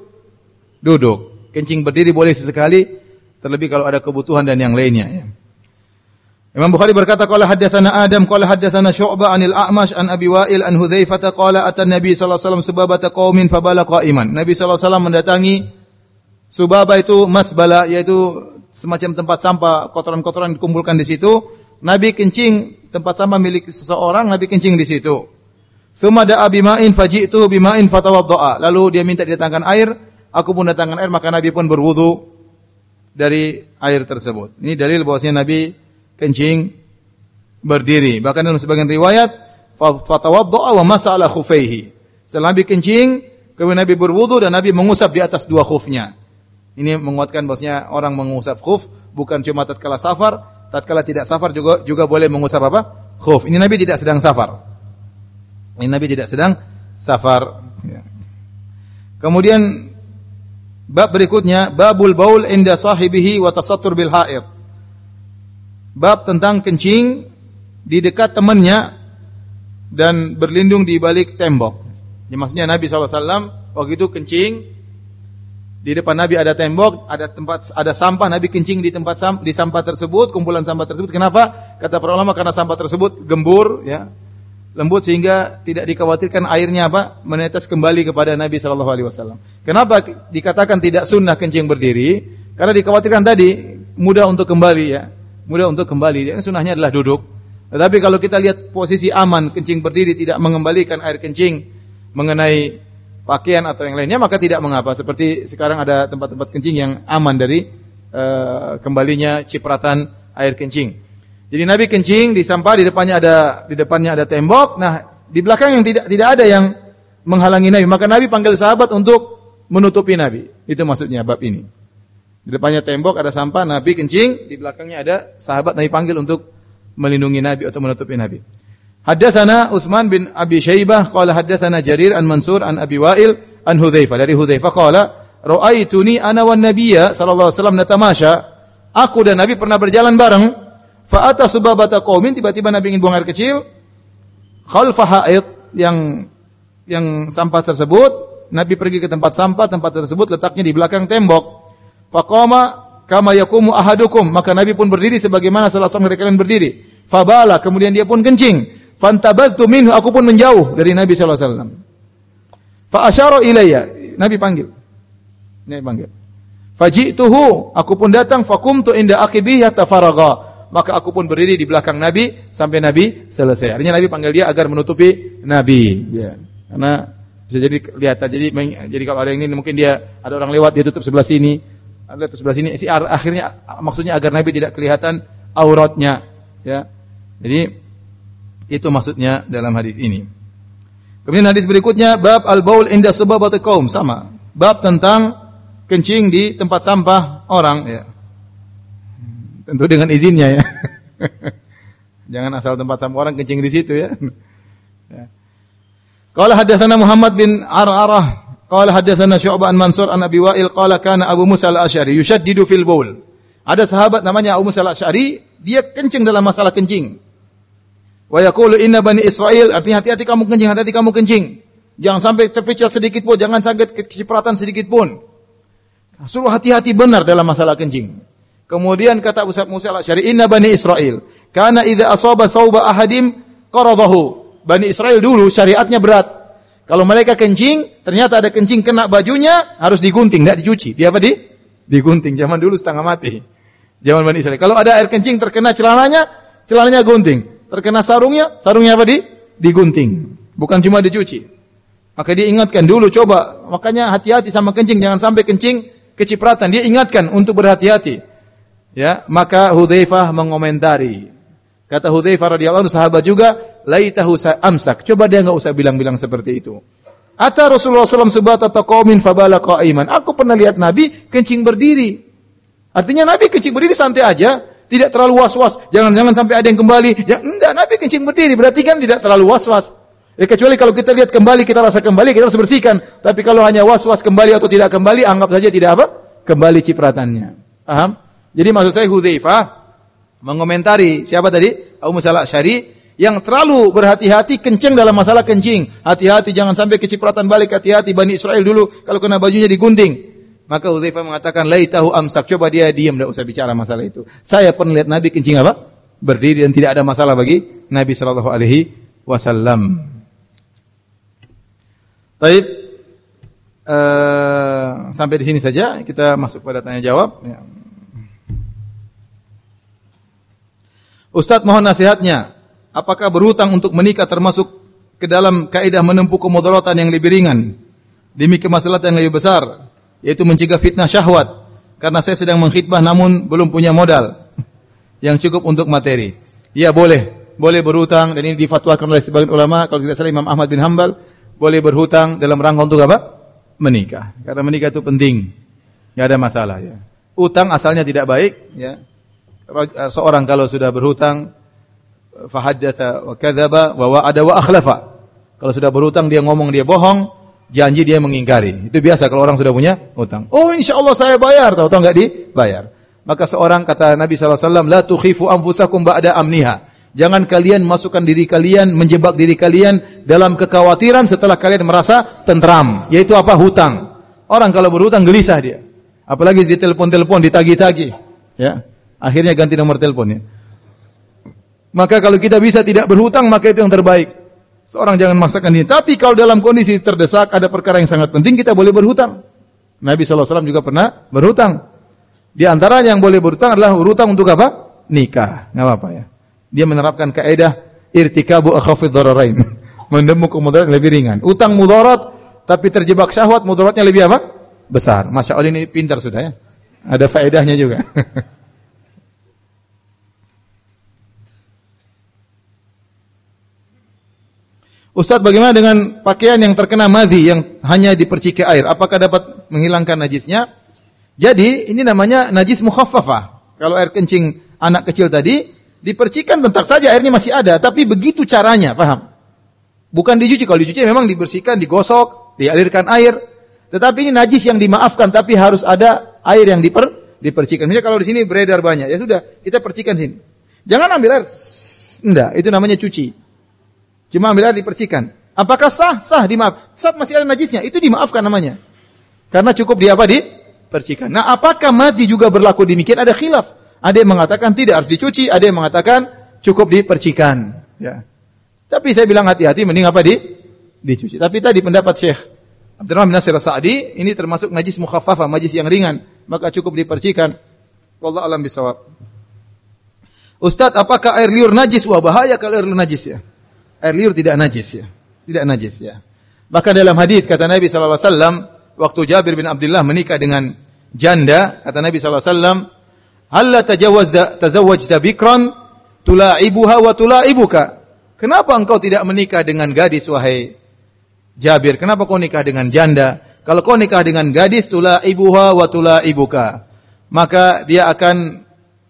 A: Duduk. Kencing berdiri boleh sesekali, terlebih kalau ada kebutuhan dan yang lainnya ya. Imam Bukhari berkata, qala haddatsana Adam qala haddatsana Syu'bah 'anil A'mash an Abi Wa'il an Hudzaifah qala atan Nabi sallallahu alaihi wasallam subabata qaumin fabala qa'iman. Nabi sallallahu alaihi wasallam mendatangi Subaba, itu masbala, yaitu semacam tempat sampah, kotoran-kotoran dikumpulkan di situ. Nabi kencing, tempat sampah milik seseorang, Nabi kencing di situ. Tsumma da'a bima'in faji'tu bima'in fatawadda'a. Lalu dia minta didatangkan air, aku pun datangkan air, maka Nabi pun berwudu dari air tersebut. Ini dalil bahwasanya Nabi kencing berdiri. Bahkan dalam sebagian riwayat, fatawadda'a wa masa ala khufaihi. Setelah Nabi kencing, kemudian Nabi berwudu dan Nabi mengusap di atas dua khufnya. Ini menguatkan bahwasanya orang mengusap khuf bukan cuma tatkala safar, tatkala tidak safar juga juga boleh mengusap apa? Khuf. Ini Nabi tidak sedang safar. Ini Nabi tidak sedang safar. Kemudian bab berikutnya, babul baul inda sahibihi wa tasattur bil ha'id. Bab tentang kencing di dekat temannya dan berlindung di balik tembok. Ya, maksudnya Nabi sallallahu alaihi wasallam waktu itu kencing Di depan Nabi ada tembok, ada tempat, ada sampah. Nabi kencing di tempat sam, di sampah tersebut, kumpulan sampah tersebut. Kenapa? Kata para ulama karena sampah tersebut gembur, ya, lembut sehingga tidak dikhawatirkan airnya apa menetes kembali kepada Nabi Shallallahu Alaihi Wasallam. Kenapa dikatakan tidak sunnah kencing berdiri? Karena dikhawatirkan tadi mudah untuk kembali, ya, mudah untuk kembali. Jadi sunnahnya adalah duduk. Tetapi kalau kita lihat posisi aman, kencing berdiri tidak mengembalikan air kencing mengenai pakaian atau yang lainnya, maka tidak mengapa. Seperti sekarang ada tempat-tempat kencing yang aman dari uh, kembalinya cipratan air kencing. Jadi Nabi kencing di sampah, di depannya ada di depannya ada tembok. Nah, di belakang yang tidak tidak ada yang menghalangi Nabi, maka Nabi panggil sahabat untuk menutupi Nabi. Itu maksudnya bab ini. Di depannya tembok ada sampah, Nabi kencing, di belakangnya ada sahabat, Nabi panggil untuk melindungi Nabi atau menutupi Nabi. Haddatsana Utsman bin Abi Syaibah qala haddatsana Jarir an Mansur an Abi Wa'il an Hudzaifah, dari Hudzaifah qala ra'aituni ana wan nabiyya sallallahu alaihi wasallam natamasha, aku dan Nabi pernah berjalan bareng, fa ata subabata qaumin, tiba-tiba Nabi ingin buang air kecil, khalfa ha'id, yang yang sampah tersebut, Nabi pergi ke tempat sampah, tempat tersebut letaknya di belakang tembok. Faqama kama yakumu ahadukum, maka Nabi pun berdiri sebagaimana salah seorang dari kalian berdiri. Fabala, kemudian dia pun kencing. Fantabaztu minhu, aku pun menjauh dari Nabi sallallahu alaihi wasallam. Fa asyara ilayya, Nabi panggil. Nabi panggil. Faji'tuhu, aku pun datang, faqumtu inda aqibi yatafaragha, maka aku pun berdiri di belakang Nabi sampai Nabi selesai. Artinya Nabi panggil dia agar menutupi Nabi, ya. Karena bisa jadi kelihatan. Jadi jadi kalau ada yang ini mungkin dia ada orang lewat, dia tutup sebelah sini, ada tutup sebelah sini. Si akhirnya maksudnya agar Nabi tidak kelihatan auratnya, ya. Jadi itu maksudnya dalam hadis ini. Kemudian hadis berikutnya bab al-baul inda subabati qaum, sama. Bab tentang kencing di tempat sampah orang, ya. Tentu dengan izinnya, ya. Jangan asal tempat sampah orang kencing di situ, ya. Ya. Qala haddatsana Muhammad bin Ar'arah qala haddatsana Syu'bah an Mansur an Abi Wa'il qala kana Abu Musa al-Asy'ari yushaddidu fil baul. Ada sahabat namanya Abu Musa al-Asy'ari, dia kencing dalam masalah kencing. Wa yaqulu inna bani Israil, artinya hati-hati kamu kencing, hati-hati kamu kencing. Jangan sampai terpicit sedikit pun, jangan sampai kecipratan sedikit pun. Suruh hati-hati benar dalam masalah kencing. Kemudian kata Abu Musa al-Asy'ari, inna bani Israil kana idza asaba sauba ahadim qaradahu. Bani Israil dulu syariatnya berat. Kalau mereka kencing, ternyata ada kencing kena bajunya, harus digunting, enggak dicuci. Dia apa di? Digunting. Zaman dulu setengah mati. Zaman Bani Israil. Kalau ada air kencing terkena celananya, celananya gunting. Terkena sarungnya, sarungnya apa di? Digunting. Bukan cuma dicuci. Maka dia ingatkan dulu, coba. Makanya hati-hati sama kencing, jangan sampai kencing kecipratan. Dia ingatkan untuk berhati-hati. Ya, maka Hudzaifah mengomentari. Kata Hudzaifah radhiyallahu anhu, sahabat juga, laitahu amsak. Coba dia enggak usah bilang-bilang seperti itu. Ata Rasulullah sallallahu alaihi wasallam subata qaumin fabala qa'iman. Aku pernah lihat Nabi kencing berdiri. Artinya Nabi kencing berdiri santai aja. Tidak terlalu was-was, jangan-jangan sampai ada yang kembali. Ya enggak, Nabi kencing berdiri, berarti kan tidak terlalu was-was. Ya, kecuali kalau kita lihat kembali, kita rasa kembali, kita harus bersihkan. Tapi kalau hanya was-was kembali atau tidak kembali, anggap saja tidak apa? Kembali cipratannya. Paham? Jadi maksud saya Hudzaifah mengomentari siapa tadi? Abu Musa al-Asy'ari yang terlalu berhati-hati kencing dalam masalah kencing. Hati-hati jangan sampai kecipratan balik, hati-hati Bani Israil dulu kalau kena bajunya digunting. Maka Hudzaifah mengatakan laitahu amsak, coba dia diam, enggak usah bicara masalah itu. Saya pernah lihat Nabi kencing apa? Berdiri dan tidak ada masalah bagi Nabi sallallahu alaihi wasallam. Baik. Uh, sampai di sini saja, kita masuk pada tanya jawab, ya. Ustaz, mohon nasihatnya. Apakah berhutang untuk menikah termasuk ke dalam kaidah menempuh kemudaratan yang lebih ringan demi kemaslahatan yang lebih besar, yaitu mencegah fitnah syahwat, karena saya sedang mengkhitbah namun belum punya modal yang cukup untuk materi. Ya boleh, boleh berhutang, dan ini difatwakan oleh sebagian ulama, kalau tidak salah Imam Ahmad bin Hanbal, boleh berhutang dalam rangka untuk apa? Menikah. Karena menikah itu penting, tidak ada masalah, ya. Utang asalnya tidak baik, ya. Seorang kalau sudah berhutang, fahaddatha wa kadzaba wa wa'ada wa akhlafa. Kalau sudah berhutang dia ngomong dia bohong, janji dia mengingkari. Itu biasa kalau orang sudah punya hutang. Oh, insyaallah saya bayar, tahu-tahu enggak dibayar. Maka seorang, kata Nabi sallallahu alaihi wasallam, la tukhifu anfusakum ba'da amniha. Jangan kalian masukkan diri kalian, menjebak diri kalian dalam kekhawatiran setelah kalian merasa tentram, yaitu apa? Hutang. Orang kalau berhutang gelisah dia. Apalagi di telepon-telepon, ditagih-tagih. Ya. Akhirnya ganti nomor teleponnya. Maka kalau kita bisa tidak berhutang, maka itu yang terbaik. Seorang jangan memaksakan diri. Tapi kalau dalam kondisi terdesak, ada perkara yang sangat penting, kita boleh berhutang. Nabi shallallahu alaihi wasallam juga pernah berhutang. Di antara yang boleh berhutang adalah berhutang untuk apa? Nikah. Nggak apa-apa ya. Dia menerapkan kaidah irtikabu akhafidh dhararain. Menemu kemudarat lebih ringan. Utang mudarat, tapi terjebak syahwat, mudaratnya lebih apa? Besar. Masya Allah, ini pintar sudah ya. Ada faedahnya juga. Ustaz, bagaimana dengan pakaian yang terkena madhi yang hanya diperciki air? Apakah dapat menghilangkan najisnya? Jadi, ini namanya najis mukhaffafah. Kalau air kencing anak kecil tadi, dipercikan tentak saja airnya masih ada, tapi begitu caranya, paham? Bukan dicuci. Kalau dicuci memang dibersihkan, digosok, dialirkan air. Tetapi ini najis yang dimaafkan, tapi harus ada air yang diper, dipercikan. Misalnya kalau di sini beredar banyak, ya sudah, kita percikan sini. Jangan ambil air, enggak, itu namanya cuci. Cuma ambil air dipercikan. Apakah sah? Sah, dimaaf. Saat masih ada najisnya, itu dimaafkan namanya. Karena cukup di apa? Dipercikan. Nah, apakah mati juga berlaku demikian? Ada khilaf. Ada yang mengatakan tidak harus dicuci, ada yang mengatakan cukup dipercikan. Ya. Tapi saya bilang hati-hati, mending apa? Di, dicuci. Tapi tadi pendapat Syekh Abdurrahman bin Nasir As-Sa'di, ini termasuk najis mukhaffafah, najis yang ringan. Maka cukup dipercikan. Wallahu a'lam bishawab. Ustaz, apakah air liur najis? Wah, bahaya kalau air liur najis ya. Air liur tidak najis ya. Tidak najis ya. Bahkan dalam hadis kata Nabi sallallahu alaihi wasallam waktu Jabir bin Abdullah menikah dengan janda, kata Nabi sallallahu alaihi wasallam, "Halla tajawwazta tazawwajta bikran tula'ibuha wa tula'ibuka?" Kenapa engkau tidak menikah dengan gadis wahai Jabir? Kenapa kau nikah dengan janda? Kalau kau nikah dengan gadis, tula'ibuha wa tula'ibuka, maka dia akan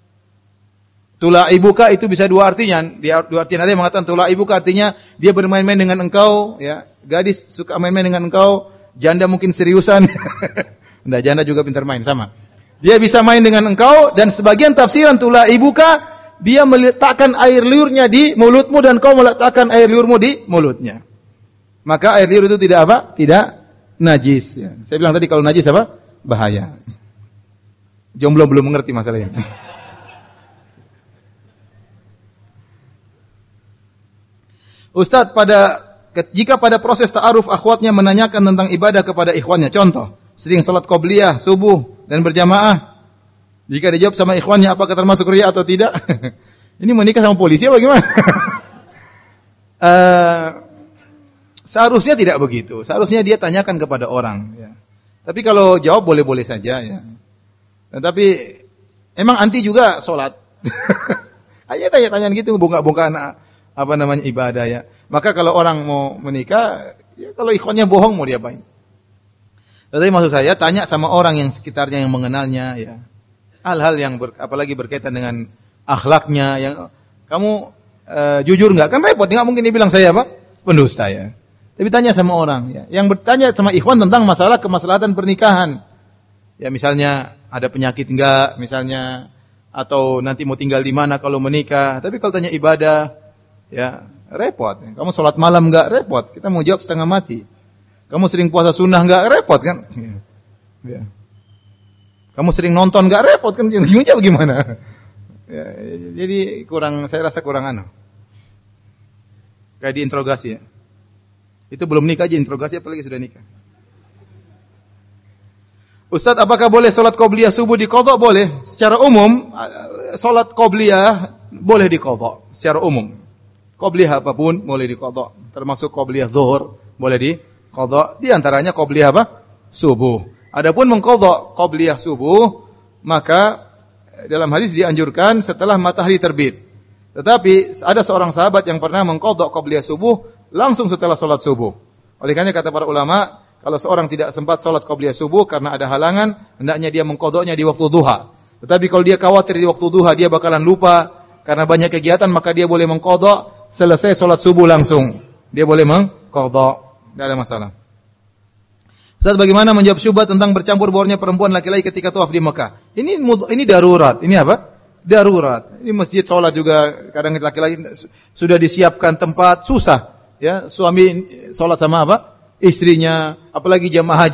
A: tula'ibuka itu bisa dua artinya. Dia dua artian. Ada yang mengatakan tula'ibuka artinya dia bermain-main dengan engkau, ya. Gadis suka main-main dengan engkau, janda mungkin seriusan. Enggak, janda juga pintar main sama. Dia bisa main dengan engkau, dan sebagian tafsiran tula'ibuka, dia meletakkan air liurnya di mulutmu dan kau meletakkan air liurmu di mulutnya. Maka air liur itu tidak apa? Tidak najis ya. Saya bilang tadi kalau najis apa? Bahaya. Jomblo belum mengerti masalah ini. Ustaz, pada jika pada proses ta'aruf akhwatnya menanyakan tentang ibadah kepada ikhwannya, contoh, sering salat qobliyah, subuh dan berjamaah. Jika dijawab sama ikhwannya apakah termasuk riya atau tidak? Ini menikah sama polisi apa gimana? uh, seharusnya tidak begitu. Seharusnya dia tanyakan kepada orang ya. Tapi kalau jawab boleh-boleh saja ya. Nah, tapi emang anti juga salat. Hanya tanya-tanyaan gitu, bongkar-bongkar apa namanya ibadah ya. Maka kalau orang mau menikah, ya kalau ikhwannya bohong mau diapain? Tetapi maksud saya tanya sama orang yang sekitarnya yang mengenalnya ya. Hal-hal yang ber, apalagi berkaitan dengan akhlaknya yang kamu uh, jujur enggak? Kan repot, enggak mungkin dia bilang saya apa? Pendusta ya. Tapi tanya sama orang ya. Yang bertanya sama ikhwan tentang masalah kemaslahatan pernikahan. Ya misalnya ada penyakit enggak, misalnya atau nanti mau tinggal di mana kalau menikah. Tapi kalau tanya ibadah ya repot. Kamu sholat malam enggak? Repot. Kita mau jawab setengah mati. Kamu sering puasa sunnah enggak? Repot kan? Ya. Kamu sering nonton enggak? Repot kan? Ujungnya bagaimana? Ya, jadi kurang, saya rasa kurang anu. Kayak diinterogasi ya. Itu belum nikah aja interogasi, apalagi sudah nikah. Ustaz, apakah boleh sholat qobliyah subuh diqadha? Boleh. Secara umum, sholat qobliyah boleh diqadha. Secara umum. Qobliyah apapun boleh diqadha. Termasuk qobliyah zuhur boleh diqadha. Di antaranya qobliyah apa? Subuh. Adapun mengqadha qobliyah subuh, maka dalam hadis dianjurkan setelah matahari terbit. Tetapi ada seorang sahabat yang pernah mengqadha qobliyah subuh langsung setelah sholat subuh. Oleh karena kata para ulama, kalau seorang tidak sempat sholat qobliyah subuh karena ada halangan, hendaknya dia mengqadhanya di waktu duha. Tetapi kalau dia khawatir di waktu duha dia bakalan lupa karena banyak kegiatan, maka dia boleh mengqadha selesai sholat subuh langsung. Dia boleh mengqadha, tidak ada masalah. Ustaz, bagaimana menjawab syubhat tentang bercampur baurnya perempuan laki-laki ketika tawaf di Mekah? Ini ini darurat. Ini apa? Darurat. Ini masjid sholat juga kadang laki-laki sudah disiapkan tempat, susah. Ya, suami sholat sama apa? Istrinya, apalagi jamaah haji.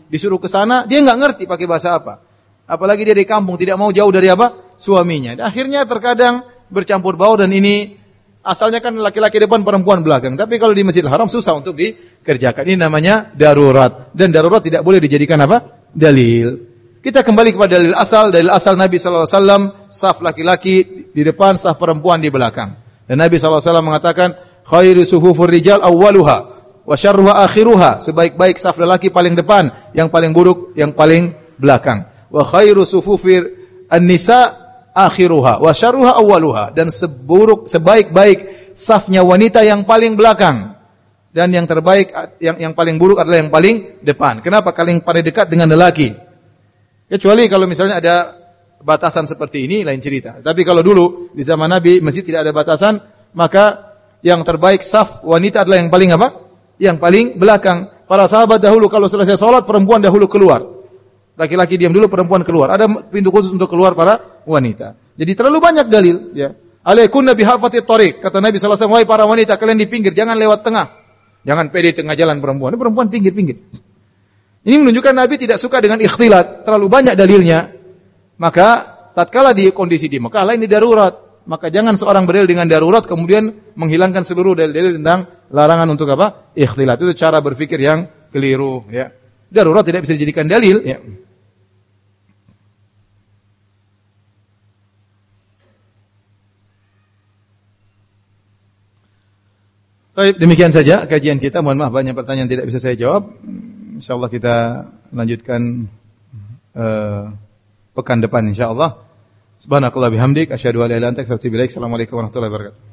A: disuruh ke sana, dia nggak ngerti pakai bahasa apa. Apalagi dia di kampung, tidak mau jauh dari apa? Suaminya. Dan akhirnya terkadang bercampur baur dan ini asalnya kan laki-laki depan, perempuan belakang. Tapi kalau di Masjidil Haram susah untuk dikerjakan. Ini namanya darurat. Dan darurat tidak boleh dijadikan apa? Dalil. Kita kembali kepada dalil asal. Dalil asal Nabi shallallahu alaihi wasallam, saf laki-laki di depan, saf perempuan di belakang. Dan Nabi shallallahu alaihi wasallam mengatakan, khairu suhufur rijal awwaluha, wa syarruha akhiruha. Sebaik-baik saf lelaki paling depan, yang paling buruk yang paling belakang. Wa khairu sufufir an-nisa akhiruha, wa syarruha awwaluha. Dan seburuk, sebaik-baik safnya wanita yang paling belakang. Dan yang terbaik, yang yang paling buruk adalah yang paling depan. Kenapa? Paling paling dekat dengan lelaki. Kecuali kalau misalnya ada batasan seperti ini, lain cerita. Tapi kalau dulu di zaman Nabi masih tidak ada batasan, maka yang terbaik saf wanita adalah yang paling apa? Yang paling belakang. Para sahabat dahulu kalau selesai sholat, perempuan dahulu keluar. Laki-laki diam dulu, perempuan keluar. Ada pintu khusus untuk keluar para wanita. Jadi terlalu banyak dalil. Ya. Alaikunna bihafatit thariq. Kata Nabi sallallahu alaihi wasallam, wahai para wanita, kalian di pinggir, jangan lewat tengah. Jangan pede tengah jalan perempuan. Ini perempuan pinggir-pinggir. Ini menunjukkan Nabi tidak suka dengan ikhtilat, terlalu banyak dalilnya. Maka tatkala di kondisi di Mekah lain di darurat, maka jangan seorang berdalil dengan darurat kemudian menghilangkan seluruh dalil-dalil tentang larangan untuk apa? Ikhtilat. Itu cara berpikir yang keliru, ya. Darurat tidak bisa dijadikan dalil, ya. Baik, demikian saja kajian kita. Mohon maaf banyak pertanyaan tidak bisa saya jawab. Insyaallah kita lanjutkan uh, pekan depan insyaallah. Subhanakallah bihamdik asyhadu an la ilaha illa anta astaghfiruka wa atubu ilaik. Assalamualaikum warahmatullahi wabarakatuh.